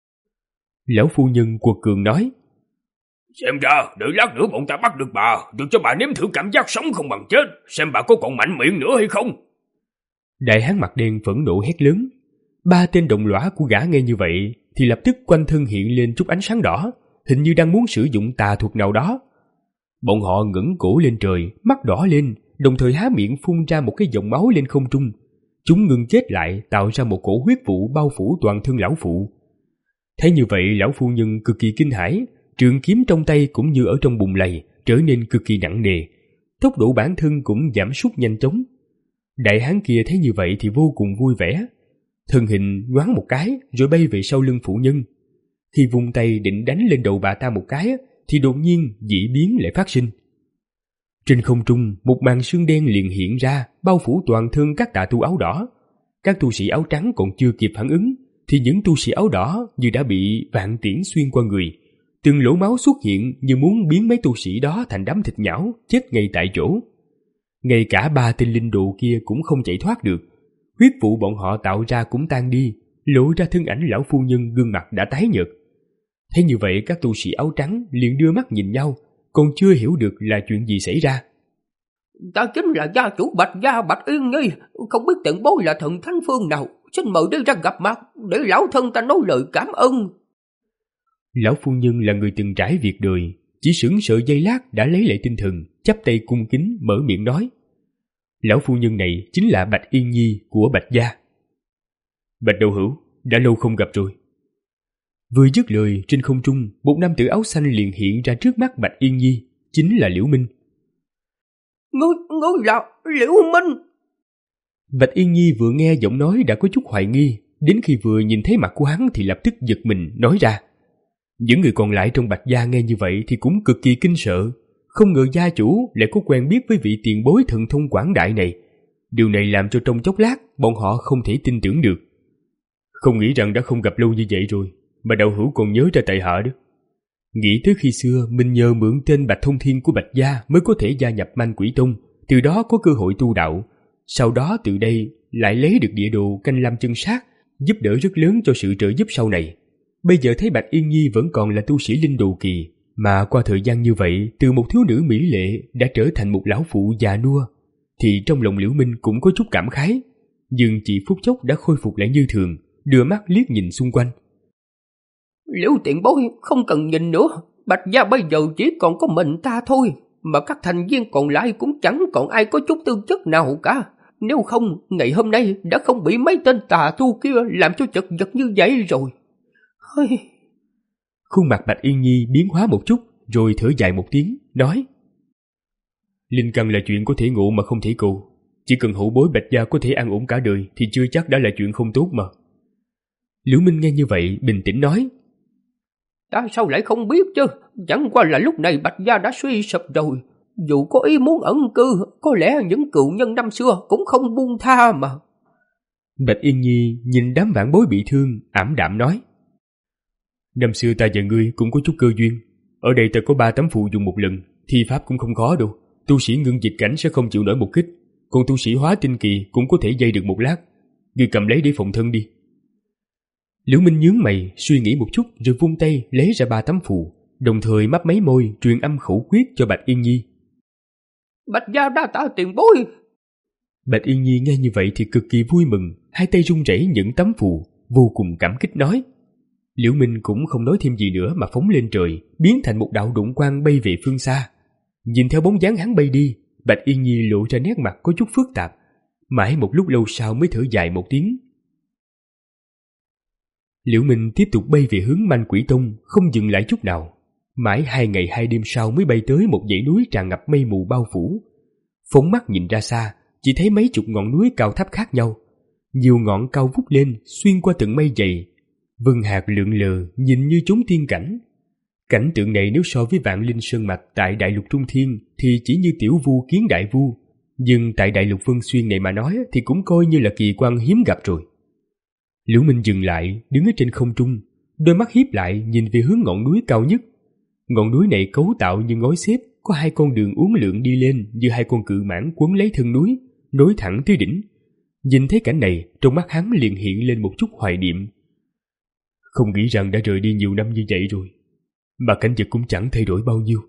Lão phu nhân quật cường nói. Xem ra đợi lát nữa bọn ta bắt được bà, được cho bà nếm thử cảm giác sống không bằng chết, xem bà có còn mạnh miệng nữa hay không. Đại hán mặt đen phẫn nộ hét lớn. Ba tên đồng lõa của gã nghe như vậy thì lập tức quanh thân hiện lên chút ánh sáng đỏ, hình như đang muốn sử dụng tà thuật nào đó. Bọn họ ngẩng cổ lên trời, mắt đỏ lên, đồng thời há miệng phun ra một cái dòng máu lên không trung. Chúng ngừng chết lại, tạo ra một cổ huyết vụ bao phủ toàn thân lão phụ. Thấy như vậy, lão phu nhân cực kỳ kinh hãi, trường kiếm trong tay cũng như ở trong bùn lầy trở nên cực kỳ nặng nề, tốc độ bản thân cũng giảm sút nhanh chóng. Đại hán kia thấy như vậy thì vô cùng vui vẻ, thân hình nhoáng một cái rồi bay về sau lưng phụ nhân. Khi vung tay định đánh lên đầu bà ta một cái thì đột nhiên dị biến lại phát sinh. Trên không trung, một màn sương đen liền hiện ra, bao phủ toàn thân các tà tu áo đỏ. Các tu sĩ áo trắng còn chưa kịp phản ứng thì những tu sĩ áo đỏ như đã bị vạn tiễn xuyên qua người, từng lỗ máu xuất hiện như muốn biến mấy tu sĩ đó thành đám thịt nhão, chết ngay tại chỗ. Ngay cả ba tên linh đồ kia cũng không chạy thoát được, huyết vụ bọn họ tạo ra cũng tan đi, lộ ra thân ảnh lão phu nhân gương mặt đã tái nhợt. Thấy như vậy, các tu sĩ áo trắng liền đưa mắt nhìn nhau, còn chưa hiểu được là chuyện gì xảy ra. Ta chính là gia chủ Bạch gia Bạch Yên Nhi, không biết tận bối là thần thánh phương nào, xin mời đi ra gặp mặt để lão thân ta nói lời cảm ơn. Lão phu nhân là người từng trải việc đời, chỉ sững sờ giây lát đã lấy lại tinh thần, chắp tay cung kính mở miệng nói. Lão phu nhân này chính là Bạch Yên Nhi của Bạch gia. Bạch đạo hữu, đã lâu không gặp rồi. Vừa dứt lời, trên không trung, một nam tử áo xanh liền hiện ra trước mắt Bạch Yên Nhi, chính là Liễu Minh. Ngươi, ngươi là Liễu Minh? Bạch Yên Nhi vừa nghe giọng nói đã có chút hoài nghi, đến khi vừa nhìn thấy mặt của hắn thì lập tức giật mình nói ra. Những người còn lại trong Bạch gia nghe như vậy thì cũng cực kỳ kinh sợ, không ngờ gia chủ lại có quen biết với vị tiền bối thần thông quảng đại này. Điều này làm cho trong chốc lát bọn họ không thể tin tưởng được. Không nghĩ rằng đã không gặp lâu như vậy rồi mà đạo hữu còn nhớ ra tại hạ đó. Nghĩ tới khi xưa mình nhờ mượn tên Bạch Thông Thiên của Bạch gia mới có thể gia nhập Man Quỷ Tông, từ đó có cơ hội tu đạo. Sau đó từ đây lại lấy được địa đồ Canh Lam Chân Sát, giúp đỡ rất lớn cho sự trợ giúp sau này. Bây giờ thấy Bạch Yên Nhi vẫn còn là tu sĩ linh đồ kỳ, mà qua thời gian như vậy từ một thiếu nữ mỹ lệ đã trở thành một lão phụ già nua, thì trong lòng Liễu Minh cũng có chút cảm khái. Nhưng chỉ phút chốc đã khôi phục lại như thường, đưa mắt liếc nhìn xung quanh. Liễu tiền bối không cần nhìn nữa, Bạch gia bây giờ chỉ còn có mình ta thôi, mà các thành viên còn lại cũng chẳng còn ai có chút tư chất nào cả. Nếu không, ngày hôm nay đã không bị mấy tên tà tu kia làm cho chật vật như vậy rồi. Hơi... Khuôn mặt Bạch Yên Nhi biến hóa một chút, rồi thở dài một tiếng, nói. Linh căn là chuyện có thể ngộ mà không thể cầu. Chỉ cần hậu bối Bạch gia có thể an ổn cả đời thì chưa chắc đã là chuyện không tốt mà. Liễu Minh nghe như vậy bình tĩnh nói. Ta sao lại không biết chứ, chẳng qua là lúc này Bạch gia đã suy sụp rồi. Dù có ý muốn ẩn cư, có lẽ những cựu nhân năm xưa cũng không buông tha mà. Bạch Yên Nhi nhìn đám vãn bối bị thương, ảm đạm nói. Năm xưa ta và ngươi cũng có chút cơ duyên, Ở đây ta có ba tấm phù dùng một lần, thi pháp cũng không khó đâu. Tu sĩ ngưng dịch cảnh sẽ không chịu nổi một kích, còn tu sĩ hóa tinh kỳ cũng có thể dây được một lát. Ngươi cầm lấy để phòng thân đi. Liễu Minh nhướng mày, suy nghĩ một chút rồi vung tay lấy ra ba tấm phù, đồng thời mấp máy môi truyền âm khẩu quyết cho Bạch Yên Nhi. Bạch gia đa tạ tiền bối. Bạch Yên Nhi nghe như vậy thì cực kỳ vui mừng, hai tay run rẩy những tấm phù, vô cùng cảm kích nói. Liễu Minh cũng không nói thêm gì nữa mà phóng lên trời, biến thành một đạo đụng quang bay về phương xa. Nhìn theo bóng dáng hắn bay đi, Bạch Yên Nhi lộ ra nét mặt có chút phức tạp. Mãi một lúc lâu sau mới thở dài một tiếng. Liễu Minh tiếp tục bay về hướng Manh Quỷ Tông, không dừng lại chút nào. Mãi hai ngày hai đêm sau mới bay tới một dãy núi tràn ngập mây mù bao phủ. Phóng mắt nhìn ra xa, chỉ thấy mấy chục ngọn núi cao thấp khác nhau. Nhiều ngọn cao vút lên, xuyên qua tầng mây dày. Vân hạt lượn lờ, nhìn như chốn tiên cảnh. Cảnh tượng này nếu so với Vạn Linh Sơn Mạch tại Đại Lục Trung Thiên thì chỉ như tiểu vu kiến đại vu. Nhưng tại Đại Lục Vân Xuyên này mà nói thì cũng coi như là kỳ quan hiếm gặp rồi. Liễu Minh dừng lại, đứng ở trên không trung, đôi mắt híp lại nhìn về hướng ngọn núi cao nhất. Ngọn núi này cấu tạo như ngói xếp, có hai con đường uốn lượn đi lên như hai con cự mãng quấn lấy thân núi, nối thẳng tới đỉnh. Nhìn thấy cảnh này, trong mắt hắn liền hiện lên một chút hoài niệm. Không nghĩ rằng đã rời đi nhiều năm như vậy rồi, mà cảnh vật cũng chẳng thay đổi bao nhiêu.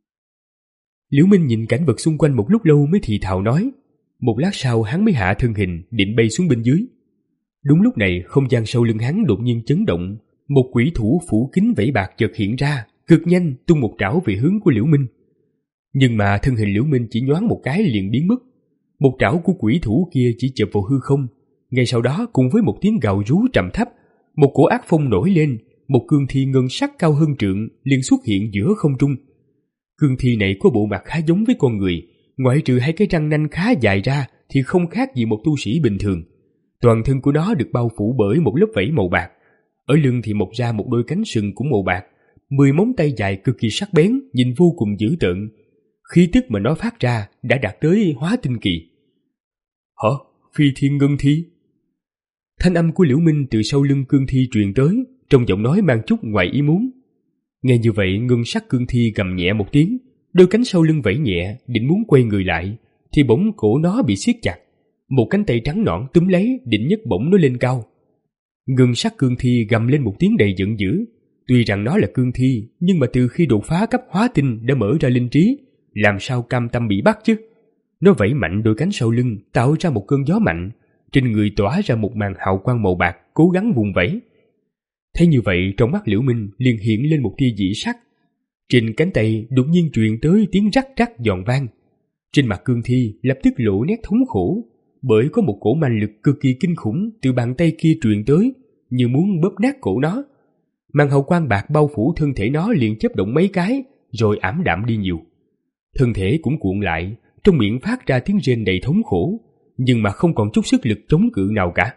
Liễu Minh nhìn cảnh vật xung quanh một lúc lâu mới thì thào nói. Một lát sau hắn mới hạ thân hình định bay xuống bên dưới. Đúng lúc này không gian sau lưng hắn đột nhiên chấn động, một quỷ thủ phủ kính vảy bạc chợt hiện ra, cực nhanh tung một trảo về hướng của Liễu Minh. Nhưng mà thân hình Liễu Minh chỉ nhoáng một cái liền biến mất. Một trảo của quỷ thủ kia chỉ chộp vào hư không. Ngay sau đó cùng với một tiếng gào rú trầm thấp, một cổ ác phong nổi lên, một cương thi ngân sắc cao hơn trượng liền xuất hiện giữa không trung. Cương thi này có bộ mặt khá giống với con người, ngoại trừ hai cái răng nanh khá dài ra thì không khác gì một tu sĩ bình thường. Toàn thân của nó được bao phủ bởi một lớp vảy màu bạc, ở lưng thì mọc ra một đôi cánh sừng cũng màu bạc, mười móng tay dài cực kỳ sắc bén, nhìn vô cùng dữ tợn. Khí tức mà nó phát ra đã đạt tới hóa tinh kỳ. Hả? Phi thiên ngân thi? Thanh âm của Liễu Minh từ sau lưng cương thi truyền tới, trong giọng nói mang chút ngoài ý muốn. Nghe như vậy, ngân sắc cương thi gầm nhẹ một tiếng, đôi cánh sau lưng vẫy nhẹ, định muốn quay người lại, thì bỗng cổ nó bị siết chặt. Một cánh tay trắng nõn túm lấy, định nhấc bổng nó lên cao. Ngân sắc cương thi gầm lên một tiếng đầy giận dữ. Tuy rằng nó là cương thi, nhưng mà từ khi đột phá cấp hóa tinh đã mở ra linh trí, làm sao cam tâm bị bắt chứ? Nó vẫy mạnh đôi cánh sau lưng, tạo ra một cơn gió mạnh, trên người tỏa ra một màn hào quang màu bạc, cố gắng vùng vẫy. Thấy như vậy, trong mắt Liễu Minh liền hiện lên một tia dị sắc. Trên cánh tay đột nhiên truyền tới tiếng rắc rắc giòn vang. Trên mặt cương thi lập tức lộ nét thống khổ, bởi có một cổ manh lực cực kỳ kinh khủng từ bàn tay kia truyền tới, như muốn bóp nát cổ nó. Màn hào quang bạc bao phủ thân thể nó liền chớp động mấy cái, rồi ảm đạm đi nhiều. Thân thể cũng cuộn lại, trong miệng phát ra tiếng rên đầy thống khổ, nhưng mà không còn chút sức lực chống cự nào cả.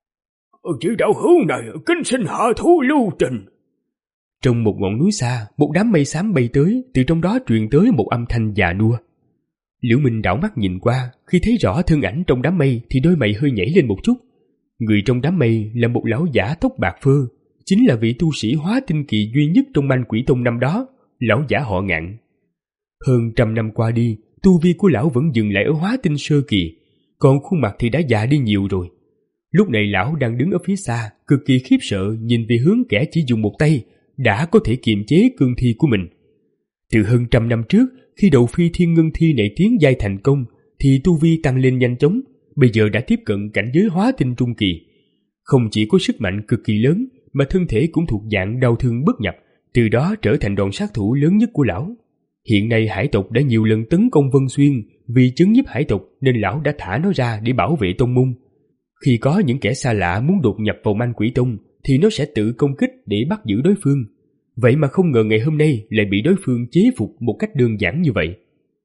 Chỉ đạo hữu này kính xin hạ thú lưu tình. Trong một ngọn núi xa, một đám mây xám bay tới, từ trong đó truyền tới một âm thanh già nua. Liễu Minh đảo mắt nhìn qua, khi thấy rõ thân ảnh trong đám mây thì đôi mày hơi nhảy lên một chút. Người trong đám mây là một lão giả tóc bạc phơ, chính là vị tu sĩ hóa tinh kỳ duy nhất trong Manh Quỷ Tông năm đó, lão giả họ Ngạn. Hơn trăm năm qua đi, tu vi của lão vẫn dừng lại ở hóa tinh sơ kỳ, còn khuôn mặt thì đã già đi nhiều rồi. Lúc này lão đang đứng ở phía xa, cực kỳ khiếp sợ nhìn về hướng kẻ chỉ dùng một tay đã có thể kiềm chế cương thi của mình. Từ hơn trăm năm trước, khi đầu phi thiên ngân thi này tiến giai thành công, thì tu vi tăng lên nhanh chóng, bây giờ đã tiếp cận cảnh giới hóa tinh trung kỳ. Không chỉ có sức mạnh cực kỳ lớn, mà thân thể cũng thuộc dạng đau thương bất nhập, từ đó trở thành đòn sát thủ lớn nhất của lão. Hiện nay hải tộc đã nhiều lần tấn công Vân Xuyên, vì chấn nhiếp hải tộc nên lão đã thả nó ra để bảo vệ tông môn. Khi có những kẻ xa lạ muốn đột nhập vào Manh Quỷ Tông, thì nó sẽ tự công kích để bắt giữ đối phương. Vậy mà không ngờ ngày hôm nay lại bị đối phương chế phục một cách đơn giản như vậy.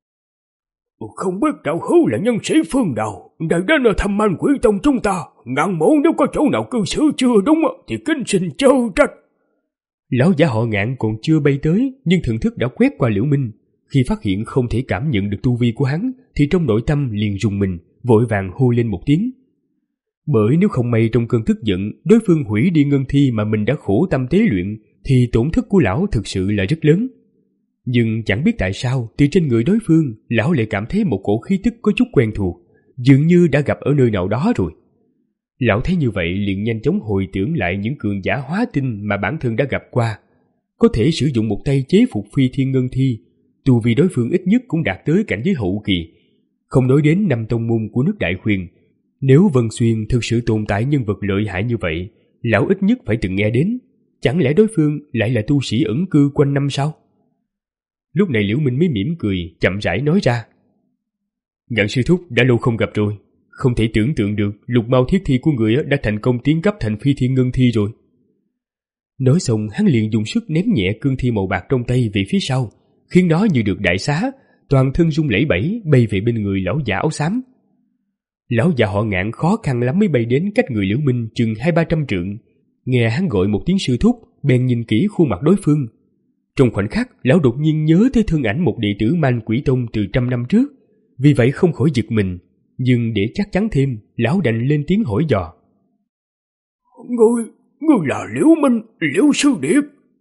Không biết đạo hữu là nhân sĩ phương nào, đã đến ở thăm Manh Quỷ Tông chúng ta, Ngạn mộ nếu có chỗ nào cư xử chưa đúng thì kính xin chớ trách. Lão giả họ Ngạn còn chưa bay tới, nhưng thần thức đã quét qua Liễu Minh. Khi phát hiện không thể cảm nhận được tu vi của hắn, thì trong nội tâm liền rùng mình, vội vàng hô lên một tiếng. Bởi nếu không may trong cơn tức giận, đối phương hủy đi ngân thi mà mình đã khổ tâm tế luyện, thì tổn thất của lão thực sự là rất lớn. Nhưng chẳng biết tại sao từ trên người đối phương lão lại cảm thấy một cổ khí tức có chút quen thuộc, dường như đã gặp ở nơi nào đó rồi. Lão thấy như vậy liền nhanh chóng hồi tưởng lại những cường giả hóa tinh mà bản thân đã gặp qua. Có thể sử dụng một tay chế phục phi thiên ngân thi, tu vi đối phương ít nhất cũng đạt tới cảnh giới hậu kỳ. Không nói đến năm tông môn của nước Đại Huyền, nếu Vân Xuyên thực sự tồn tại nhân vật lợi hại như vậy, lão ít nhất phải từng nghe đến. Chẳng lẽ đối phương lại là tu sĩ ẩn cư quanh năm sao? Lúc này Liễu Minh mới mỉm cười, chậm rãi nói ra: Ngạn sư thúc đã lâu không gặp rồi, không thể tưởng tượng được lục mao thiết thi của người đã thành công tiến cấp thành phi thiên ngân thi rồi. Nói xong hắn liền dùng sức ném nhẹ cương thi màu bạc trong tay về phía sau, khiến nó như được đại xá, toàn thân rung lẩy bẩy bay về bên người lão già áo xám. Lão già họ Ngạn khó khăn lắm mới bay đến cách người Liễu Minh chừng hai ba trăm trượng. Nghe hắn gọi một tiếng sư thúc, bèn nhìn kỹ khuôn mặt đối phương. Trong khoảnh khắc, lão đột nhiên nhớ tới thân ảnh một đệ tử Man Quỷ Tông từ trăm năm trước, vì vậy không khỏi giật mình. Nhưng để chắc chắn thêm, lão đành lên tiếng hỏi dò: Ngươi, ngươi là Liễu Minh, Liễu sư điệp?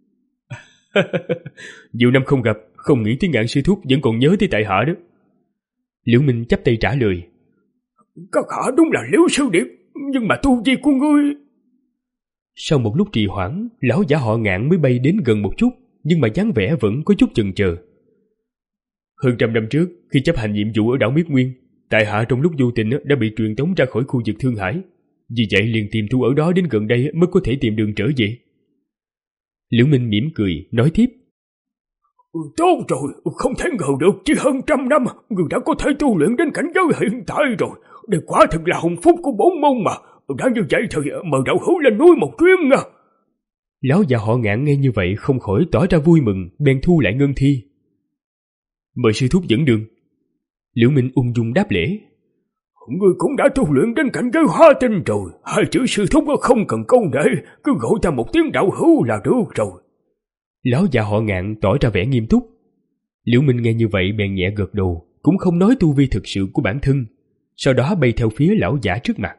Nhiều năm không gặp, không nghĩ tới Ngạn sư thúc vẫn còn nhớ tới tại hạ đó. Liễu Minh chắp tay trả lời: Các hạ đúng là Liễu sư điệp, nhưng mà tu vi của ngươi... Sau một lúc trì hoãn, lão giả họ Ngạn mới bay đến gần một chút, nhưng mà dáng vẻ vẫn có chút chần chờ. Hơn trăm năm trước, khi chấp hành nhiệm vụ ở đảo Miết Nguyên, tại hạ trong lúc vô tình đã bị truyền tống ra khỏi khu vực Thương Hải, vì vậy liền tìm tu ở đó đến gần đây mới có thể tìm đường trở về. Liễu Minh mỉm cười nói tiếp: Tốt rồi, không thể ngờ được chỉ hơn trăm năm người đã có thể tu luyện đến cảnh giới hiện tại rồi. Đây quả thực là hồng phúc của bổn môn mà. Đã như vậy thì mời đạo hữu lên núi một chuyến nha. Lão già họ Ngạn nghe như vậy không khỏi tỏ ra vui mừng, bèn thu lại ngân thi. Mời sư thúc dẫn đường. Liễu Minh ung dung đáp lễ: Ngươi cũng đã tu luyện đến cảnh giới hóa tinh rồi, hai chữ sư thúc không cần câu nệ, cứ gọi ta một tiếng đạo hữu là được rồi. Lão già họ Ngạn tỏ ra vẻ nghiêm túc. Liễu Minh nghe như vậy bèn nhẹ gật đầu, cũng không nói tu vi thực sự của bản thân, sau đó bay theo phía lão giả trước mặt.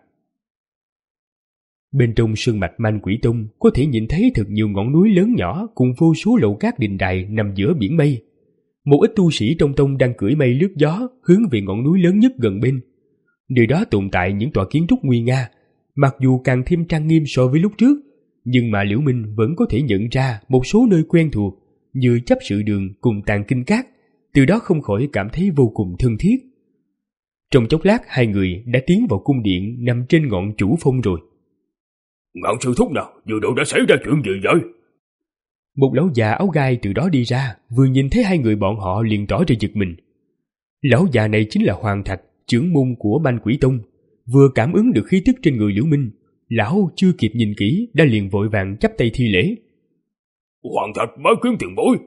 Bên trong sơn mạch Man Quỷ Tông có thể nhìn thấy thật nhiều ngọn núi lớn nhỏ cùng vô số lầu cát đình đài nằm giữa biển mây. Một ít tu sĩ trong tông đang cưỡi mây lướt gió hướng về ngọn núi lớn nhất gần bên. Nơi đó tồn tại những tòa kiến trúc nguy nga, mặc dù càng thêm trang nghiêm so với lúc trước, nhưng mà Liễu Minh vẫn có thể nhận ra một số nơi quen thuộc như chấp sự đường cùng tàng kinh cát, từ đó không khỏi cảm thấy vô cùng thân thiết. Trong chốc lát hai người đã tiến vào cung điện nằm trên ngọn chủ phong rồi. Ngạn sư thúc nào, vừa độ đã xảy ra chuyện gì vậy? Một lão già áo gai từ đó đi ra, vừa nhìn thấy hai người bọn họ liền tỏ ra giật mình. Lão già này chính là Hoàng Thạch, trưởng môn của Man Quỷ Tông. Vừa cảm ứng được khí tức trên người Liễu Minh, lão chưa kịp nhìn kỹ đã liền vội vàng chắp tay thi lễ. Hoàng Thạch bái kiến tiền bối.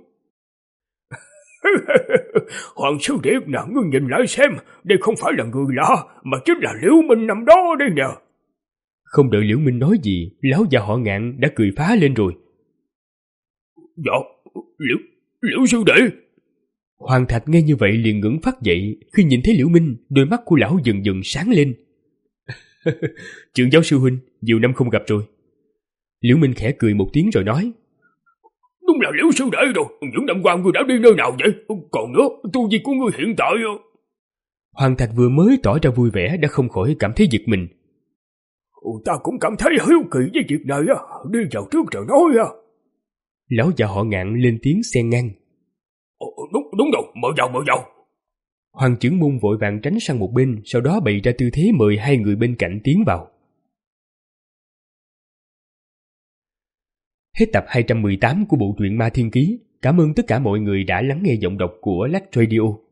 Hoàng sư điệp nào, ngươi nhìn lại xem, đây không phải là người lạ, mà chính là Liễu Minh nằm đó đây nè. Không đợi Liễu Minh nói gì, lão già họ Ngạn đã cười phá lên rồi. Dạ, Liễu, Liễu sư đệ. Hoàng Thạch nghe như vậy liền ngẩng phát dậy, khi nhìn thấy Liễu Minh, đôi mắt của lão dần dần sáng lên. Trưởng giáo sư huynh, nhiều năm không gặp rồi. Liễu Minh khẽ cười một tiếng rồi nói: Đúng là Liễu sư đệ rồi, những năm qua ngươi đã đi nơi nào vậy? Còn nữa, tu vi của ngươi hiện tại... Hoàng Thạch vừa mới tỏ ra vui vẻ đã không khỏi cảm thấy giật mình. Ta cũng cảm thấy hiếu kỳ với việc này, đi vào trước rồi nói. Lão già họ Ngạn lên tiếng xen ngang. Đúng, đúng rồi, mời vào, mời vào. Hoàng trưởng môn vội vàng tránh sang một bên, sau đó bày ra tư thế mời hai người bên cạnh tiến vào. Hết tập hai trăm mười tám của bộ truyện Ma Thiên Ký. Cảm ơn tất cả mọi người đã lắng nghe giọng đọc của Lách Radio.